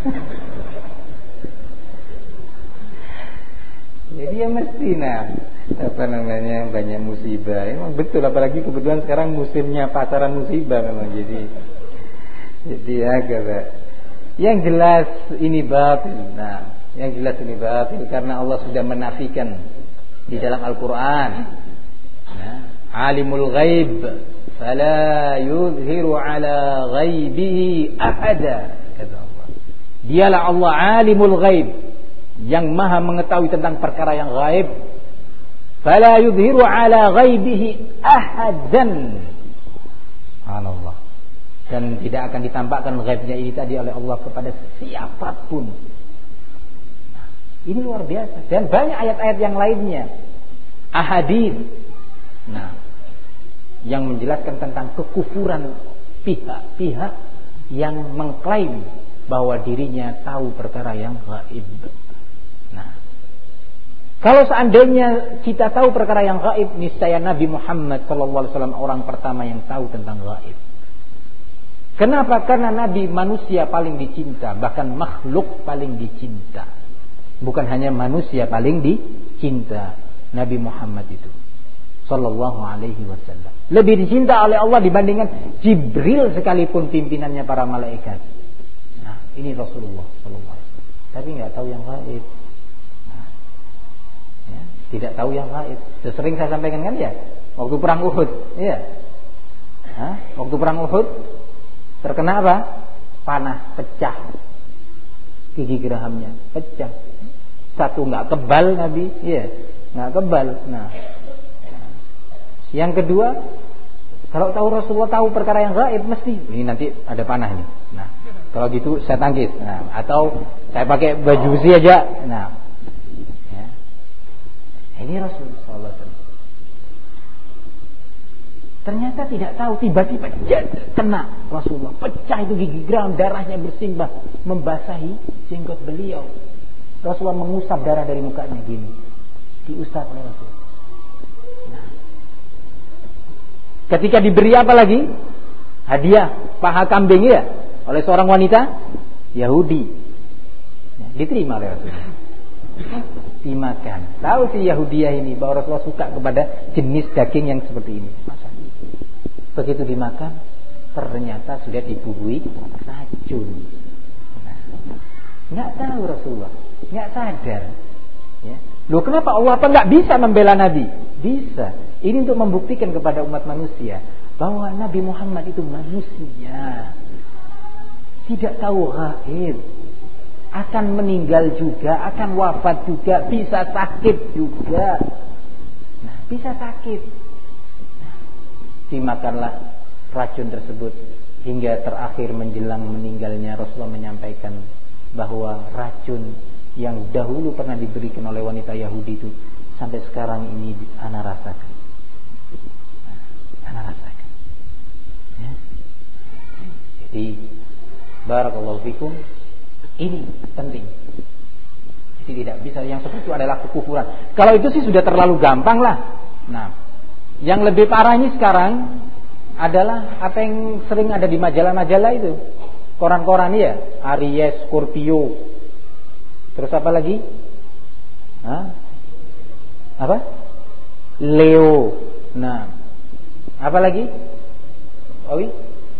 jadi ya mesti banyak musibah. Emang betul, apalagi kebetulan sekarang musimnya pasaran musibah memang jadi agak. Yang jelas ini batil. Nah, yang jelas ini batil karena Allah sudah menafikan di dalam Al-Qur'an. Nah, alimul ghaib fala yuzhiru ala ghaibihi ahada, kata Allah. Dialah Allah alimul ghaib, yang maha mengetahui tentang perkara yang gaib. Fala yudhiru ala ghaibihi ahadan. Subhanallah. Dan tidak akan ditampakkan gaibnya ini tadi oleh Allah kepada siapapun. Nah, ini luar biasa. Dan banyak ayat-ayat yang lainnya, ahadits, nah, yang menjelaskan tentang kekufuran pihak-pihak yang mengklaim bahwa dirinya tahu perkara yang gaib. Nah, kalau seandainya kita tahu perkara yang gaib, niscaya Nabi Muhammad SAW orang pertama yang tahu tentang gaib. Kenapa? Karena Nabi manusia paling dicinta, bahkan makhluk paling dicinta. Bukan hanya manusia paling dicinta, Nabi Muhammad itu Sallallahu Alaihi Wasallam lebih dicinta oleh Allah dibandingkan Jibril sekalipun pimpinannya para malaikat. Nah, ini Rasulullah Sallallahu Alaihi Wasallam. Tapi nggak tahu yang gaib. Ya, tidak tahu yang gaib. Sering saya sampaikan kan ya, waktu perang Uhud, iya. Waktu perang Uhud terkena apa? Panah, pecah. Gigi gerahamnya pecah. Satu nggak kebal Nabi, iya, nggak kebal. Nah, yang kedua, kalau tahu Rasulullah tahu perkara yang gaib mesti ini nanti ada panah nih. Nah, kalau gitu saya tangkis. Nah, atau saya pakai baju besi aja. Nah, ini Rasulullah SAW. Ternyata tidak tahu, tiba-tiba kena Rasulullah, pecah itu gigi geram, darahnya bersimbah membasahi jenggot beliau. Rasulullah mengusap darah dari mukanya gini, diusap oleh Rasul. Nah, ketika diberi apa lagi? Hadiah paha kambing ya oleh seorang wanita Yahudi, nah, diterima oleh Rasulullah, dimakan. Tahu si Yahudiah ini bahwa Rasulullah suka kepada jenis daging yang seperti ini. Begitu dimakan, ternyata sudah dibubuhi racun. Nah, nggak tahu Rasulullah, nggak sadar. Ya. Loh, kenapa Allah apa nggak bisa membela Nabi? Bisa. Ini untuk membuktikan kepada umat manusia bahwa Nabi Muhammad itu manusia, tidak tahu ghaib, akan meninggal juga, akan wafat juga, bisa sakit juga. Nah, bisa sakit. Dimakanlah racun tersebut hingga terakhir menjelang meninggalnya Rasulullah menyampaikan bahwa racun yang dahulu pernah diberikan oleh wanita Yahudi itu sampai sekarang ini ana rasakan. Ana rasakan. Ya. Jadi barakallahu fikum, ini penting. Jadi tidak bisa yang seperti itu adalah kekufuran. Kalau itu sih sudah terlalu gampang lah. Nah, yang lebih parah ini sekarang adalah apa yang sering ada di majalah-majalah itu, koran-koran ya, Aries, Scorpio, terus apa lagi? Apa? Leo. Nah, apa lagi? Owi?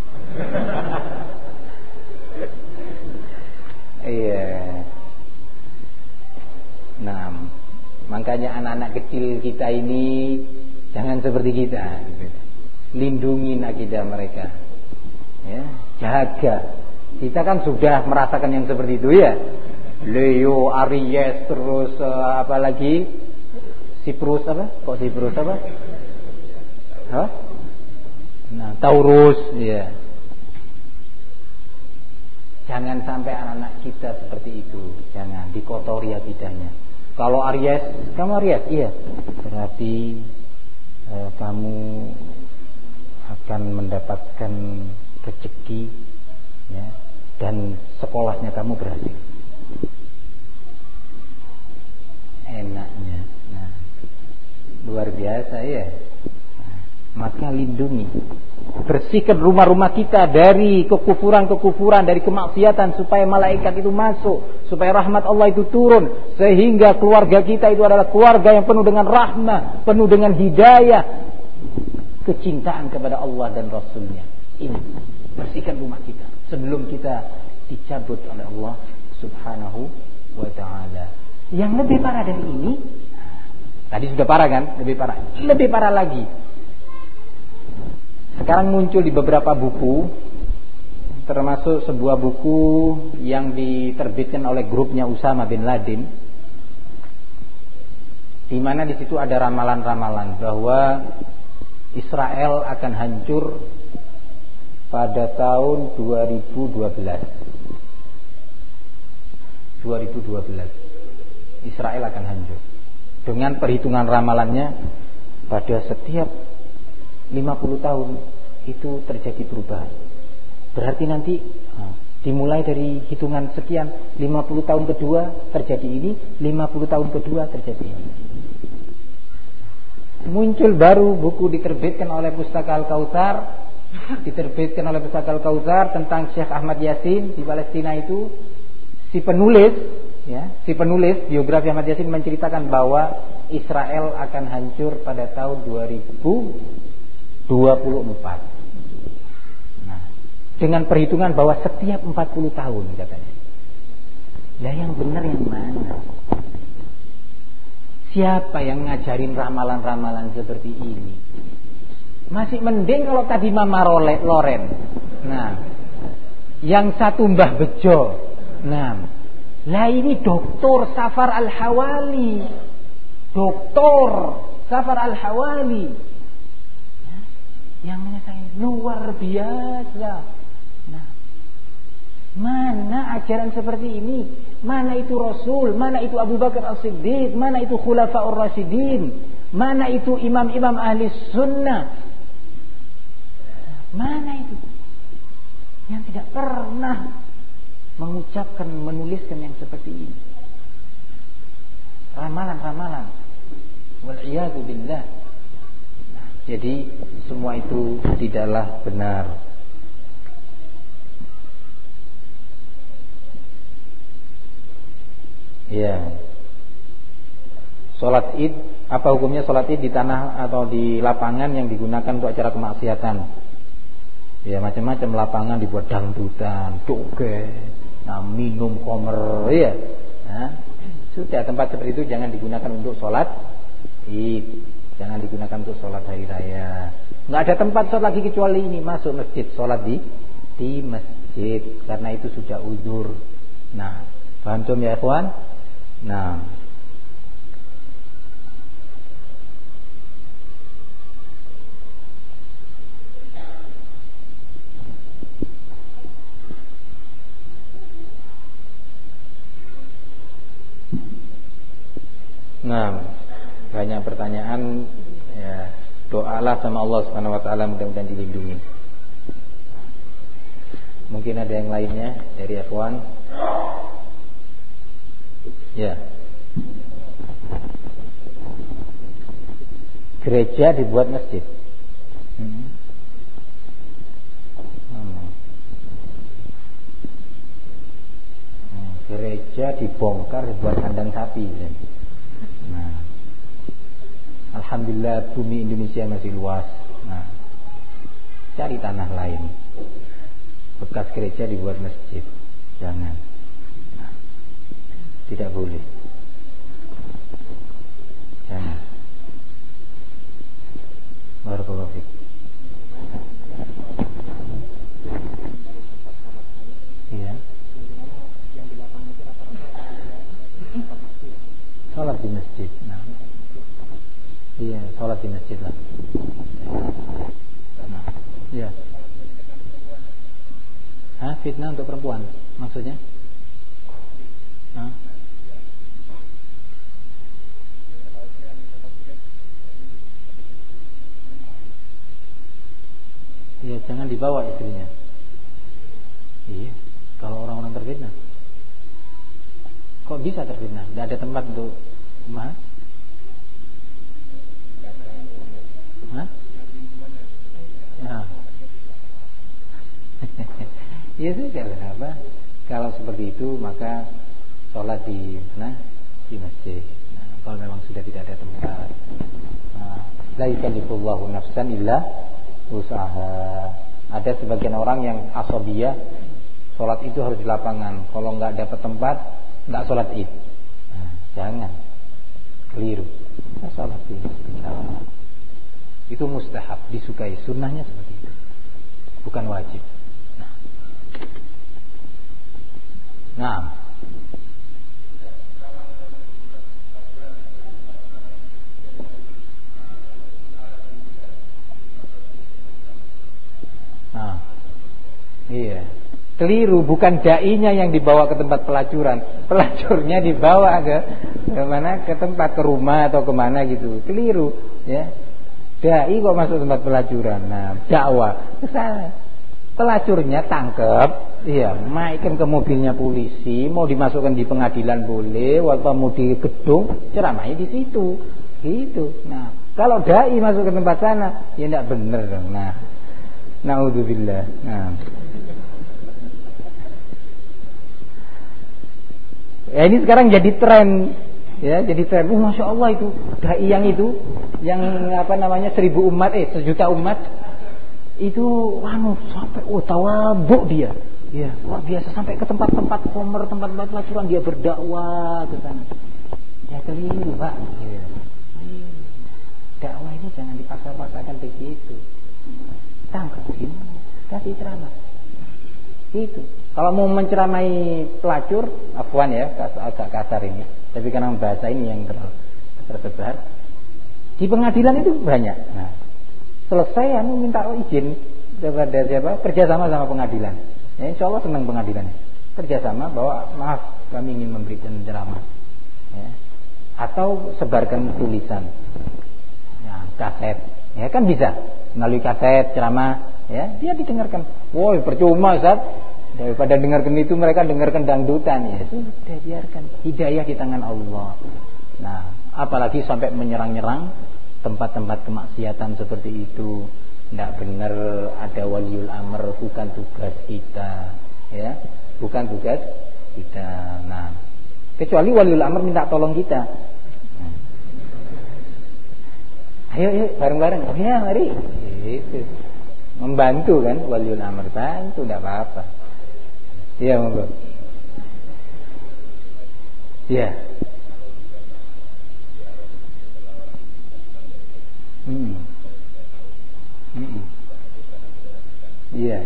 Iya. Nah, makanya anak-anak kecil kita ini jangan seperti kita. Lindungi akidah mereka. Ya, jaga. Kita kan sudah merasakan yang seperti itu ya. Leo, Aries, terus apa lagi? Siprus apa? Kok Siprus apa? Hah? Nah, Taurus, ya. Jangan sampai anak-anak kita seperti itu. Jangan dikotori akidahnya. Kalau Aries, kamu Aries? Iya. Berarti kamu akan mendapatkan rezeki, ya, dan sekolahnya kamu berhasil. Enaknya, nah, luar biasa ya. Nah, maka lindungi, bersihkan rumah-rumah kita dari kekufuran-kekufuran, dari kemaksiatan, supaya malaikat itu masuk, supaya rahmat Allah itu turun, sehingga keluarga kita itu adalah keluarga yang penuh dengan rahmah, penuh dengan hidayah, kecintaan kepada Allah dan Rasulnya. Ini, bersihkan rumah kita sebelum kita dicabut oleh Allah Subhanahu wa ta'ala. Yang lebih parah dari ini, tadi sudah parah kan? Lebih parah lagi. Sekarang muncul di beberapa buku, termasuk sebuah buku yang diterbitkan oleh grupnya Usama bin Laden, di mana di situ ada ramalan-ramalan bahwa Israel akan hancur pada tahun 2012. Israel akan hancur. Dengan perhitungan ramalannya, pada setiap 50 tahun itu terjadi perubahan. Berarti nanti dimulai dari hitungan sekian, 50 tahun kedua terjadi ini, 50 tahun kedua terjadi ini. Muncul baru buku diterbitkan oleh Pustaka Al-Kautsar, tentang Syekh Ahmad Yasin di Palestina itu. Si penulis biografi Ahmad Yasin menceritakan bahwa Israel akan hancur pada tahun 2024. Nah, dengan perhitungan bahwa setiap 40 tahun katanya. Lah yang benar yang mana? Siapa yang ngajarin ramalan-ramalan seperti ini? Masih mending kalau tadi Mama Loren. Nah, yang satu Mbah Bejo. Nah, lah ini Dr. Safar Al-Hawali. Yang menyatakan luar biasa. Nah, mana ajaran seperti ini? Mana itu Rasul? Mana itu Abu Bakar As-Siddiq? Mana itu Khulafaur Rasyidin? Mana itu imam-imam ahli sunnah? Mana itu? Yang tidak pernah mengucapkan, menuliskan yang seperti ini. Ramalan-ramalan. Wal'iyadu billah. Nah, jadi semua itu tidaklah benar. Ya. Salat Id, apa hukumnya salat Id di tanah atau di lapangan yang digunakan untuk acara kemaksiatan? Ya, macam-macam lapangan dibuat dangdutan, joget, minum khamr, ya. Nah, sudah tempat seperti itu jangan digunakan untuk salat Id, jangan digunakan untuk salat hari raya. Enggak ada tempat salat lagi kecuali ini, masuk masjid, salat di masjid, karena itu sudah uzur. Nah, paham tuh ya ikhwan? Nah, banyak pertanyaan ya, doalah sama Allah Subhanahu wa taala mudah-mudahan dilindungi. Mungkin ada yang lainnya dari ikhwan? Ya. Gereja dibuat masjid. Gereja dibongkar dibuat kandang sapi. Nah, alhamdulillah bumi Indonesia masih luas. Nah, cari tanah lain. Bekas gereja dibuat masjid. Jangan. Nah, tidak boleh. Jangan. Barakallahu fiik. Iya. Salat di masjid. Nah. Iya, salat di masjid lah. Nah, iya. Fitnah untuk perempuan maksudnya? Ya, jangan dibawa istrinya. Iya, kalau orang-orang terfitnah. Kok bisa terfitnah? Tidak ada tempat untuk Hah? Nah. Ya sudah apa? Kalau seperti itu maka sholat di mana? Di masjid. Nah, kalau memang sudah tidak ada tempat. La yukallifullahu nafsan illa usaha. Ada sebagian orang yang asabiyah, sholat itu harus di lapangan. Kalau nggak dapat tempat, nggak sholat id. Nah, jangan, keliru. Nah, sholat id. Itu mustahab, disukai. Sunnahnya seperti itu, bukan wajib. Nah. Iya. Keliru, bukan dai-nya yang dibawa ke tempat pelacuran. Pelacurnya dibawa ke mana? Ke tempat, ke rumah atau kemana gitu. Keliru, ya. Dai kok masuk tempat pelacuran. Nah, dakwah ke sana. Pelacurnya tangkap, iya, naikkan ke mobilnya polisi, mau dimasukkan di pengadilan boleh, waktu mau di gedung, ceramahnya di situ, gitu. Nah, kalau dai masuk ke tempat sana, ya tidak benar dong. Nah, naudzubillah. Nah, ya ini sekarang jadi tren, ya, jadi tren. Masya Allah itu dai yang itu, yang apa namanya 1000 umat, 1 juta umat. Itu sampai tawadhu dia. Ya, luar biasa sampai ke tempat-tempat komer, tempat-tempat pelacuran dia berdakwah ke sana. Ya keliru, Pak. Ya. Dakwah ini jangan dipaksa-paksakan begitu. Tangkap sini, kasih ceramah. Itu. Kalau mau menceramai pelacur, afwan ya, agak kasar ini. Tapi karena bahasa ini yang tersebar. Di pengadilan itu banyak. Nah, selesai minta izin kepada siapa? Kerjasama sama pengadilan. Ya, insya Allah senang pengadilannya. Kerjasama bahwa maaf kami ingin memberikan ceramah. Ya. Atau sebarkan tulisan. Ya, kaset. Ya kan bisa melalui kaset ceramah ya, dia didengarkan. Woi, percuma Ustaz. Daripada dengarkan itu mereka dengarkan dangdutan, ya sudah, biarkan. Hidayah di tangan Allah. Nah, apalagi sampai menyerang-nyerang tempat-tempat kemaksiatan seperti itu. Tidak benar, ada waliul amr, bukan tugas kita, ya, bukan tugas kita. Nah, kecuali waliul amr minta tolong kita. Nah. Ayo bareng-bareng. Oh ya, mari. Itu membantu kan, waliul amr, bantu, tidak apa-apa. Iya, monggo. Iya. Iya.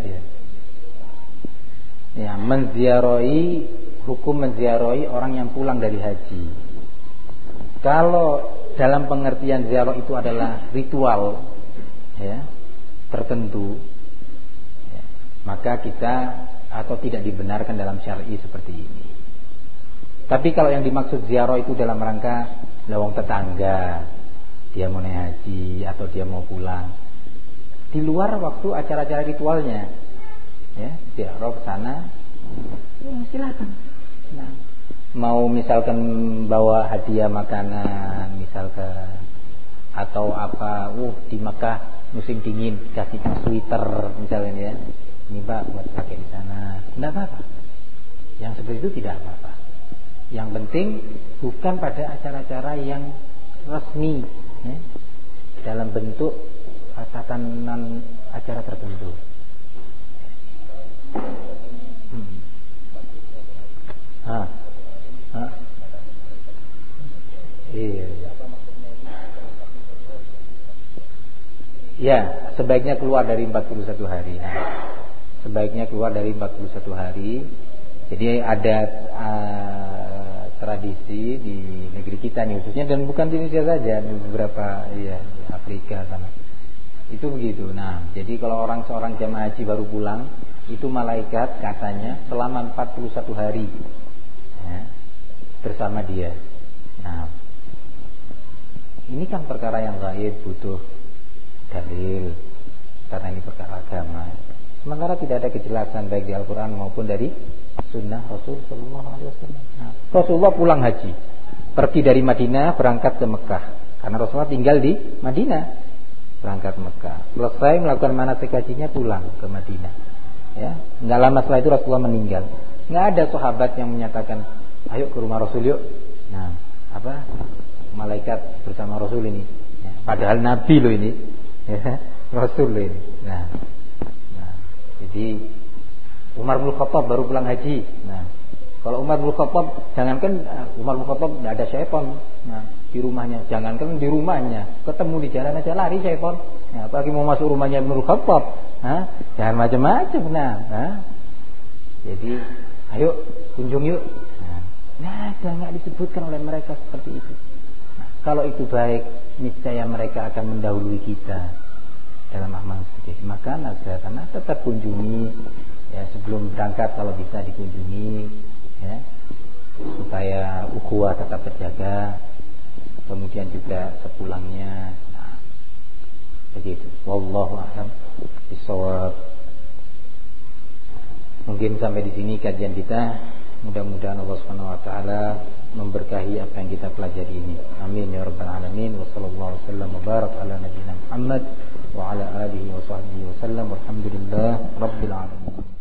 Ya, menziarahi, hukum menziarahi orang yang pulang dari haji. Kalau dalam pengertian ziarah itu adalah ritual, ya, tertentu, ya, maka kita atau tidak dibenarkan dalam syar'i seperti ini. Tapi kalau yang dimaksud ziarah itu dalam rangka lawang tetangga, dia mau naik haji atau dia mau pulang, di luar waktu acara-acara ritualnya, ya, ziarah ke sana, ya, silakan. Nah, mau misalkan bawa hadiah makanan, misalkan, atau apa, di Mekah musim dingin kasih sweater misalnya, ya, ini Pak buat pakai di sana, tidak apa-apa. Yang seperti itu tidak apa-apa. Yang penting bukan pada acara-acara yang resmi, ya, dalam bentuk tatanan acara tertentu. Iya. Ya, sebaiknya keluar dari 41 hari. Sebaiknya keluar dari 41 hari. Jadi ada tradisi di negeri kita nih khususnya, dan bukan di Indonesia saja, di beberapa, ya, Afrika sana. Itu begitu. Nah, jadi kalau seorang jamaah haji baru pulang, itu malaikat katanya selama 41 hari, ya, bersama dia. Nah, ini kan perkara yang gaib, butuh dalil, karena ini perkara agama. Sementara tidak ada kejelasan baik di Al-Quran maupun dari Sunnah Rasul Sallallahu Alaihi Wasallam. Nah, Rasulullah pulang haji, pergi dari Madinah berangkat ke Mekah, karena Rasulullah tinggal di Madinah, berangkat ke Mekah. Selesai melakukan manasik hajinya, pulang ke Madinah. Ya, nggak lama setelah itu Rasulullah meninggal. Nggak ada sahabat yang menyatakan, ayo ke rumah Rasul yuk. Nah, apa? Malaikat bersama Rasul ini. Ya, padahal Nabi loh ini, ya, Rasul loh ini. Nah, jadi Umar bin Khattab baru pulang haji. Nah, kalau Umar bin Khattab, jangankan Umar bin Khattab tidak ada syaitan. Nah, di rumahnya, jangankan di rumahnya, ketemu di jalan aja lari syaitan. Nah, apalagi mau masuk rumahnya Ibnu Khattab. Jangan macam-macam. Nah, jadi ayo kunjung yuk. Nah, nggak disebutkan oleh mereka seperti itu. Nah, kalau itu baik, niscaya mereka akan mendahului kita dalam amal sedih. Maka nasihatnya tetap kunjungi, ya, sebelum berangkat kalau bisa dikunjungi, ya, supaya ukhuwah tetap terjaga. Kemudian juga sepulangnya. Nah, begitu. Wallahu a'lam bishawab. Mungkin sampai di sini kajian kita. Mudah-mudahan Allah Subhanahu wa taala memberkahi apa yang kita pelajari ini. Amin ya rabbal alamin. Wassallallahu wasallam wa barak ala nabiyyina Muhammad wa ala alihi wa sahbihi wasallam. Walhamdulillah rabbil alamin.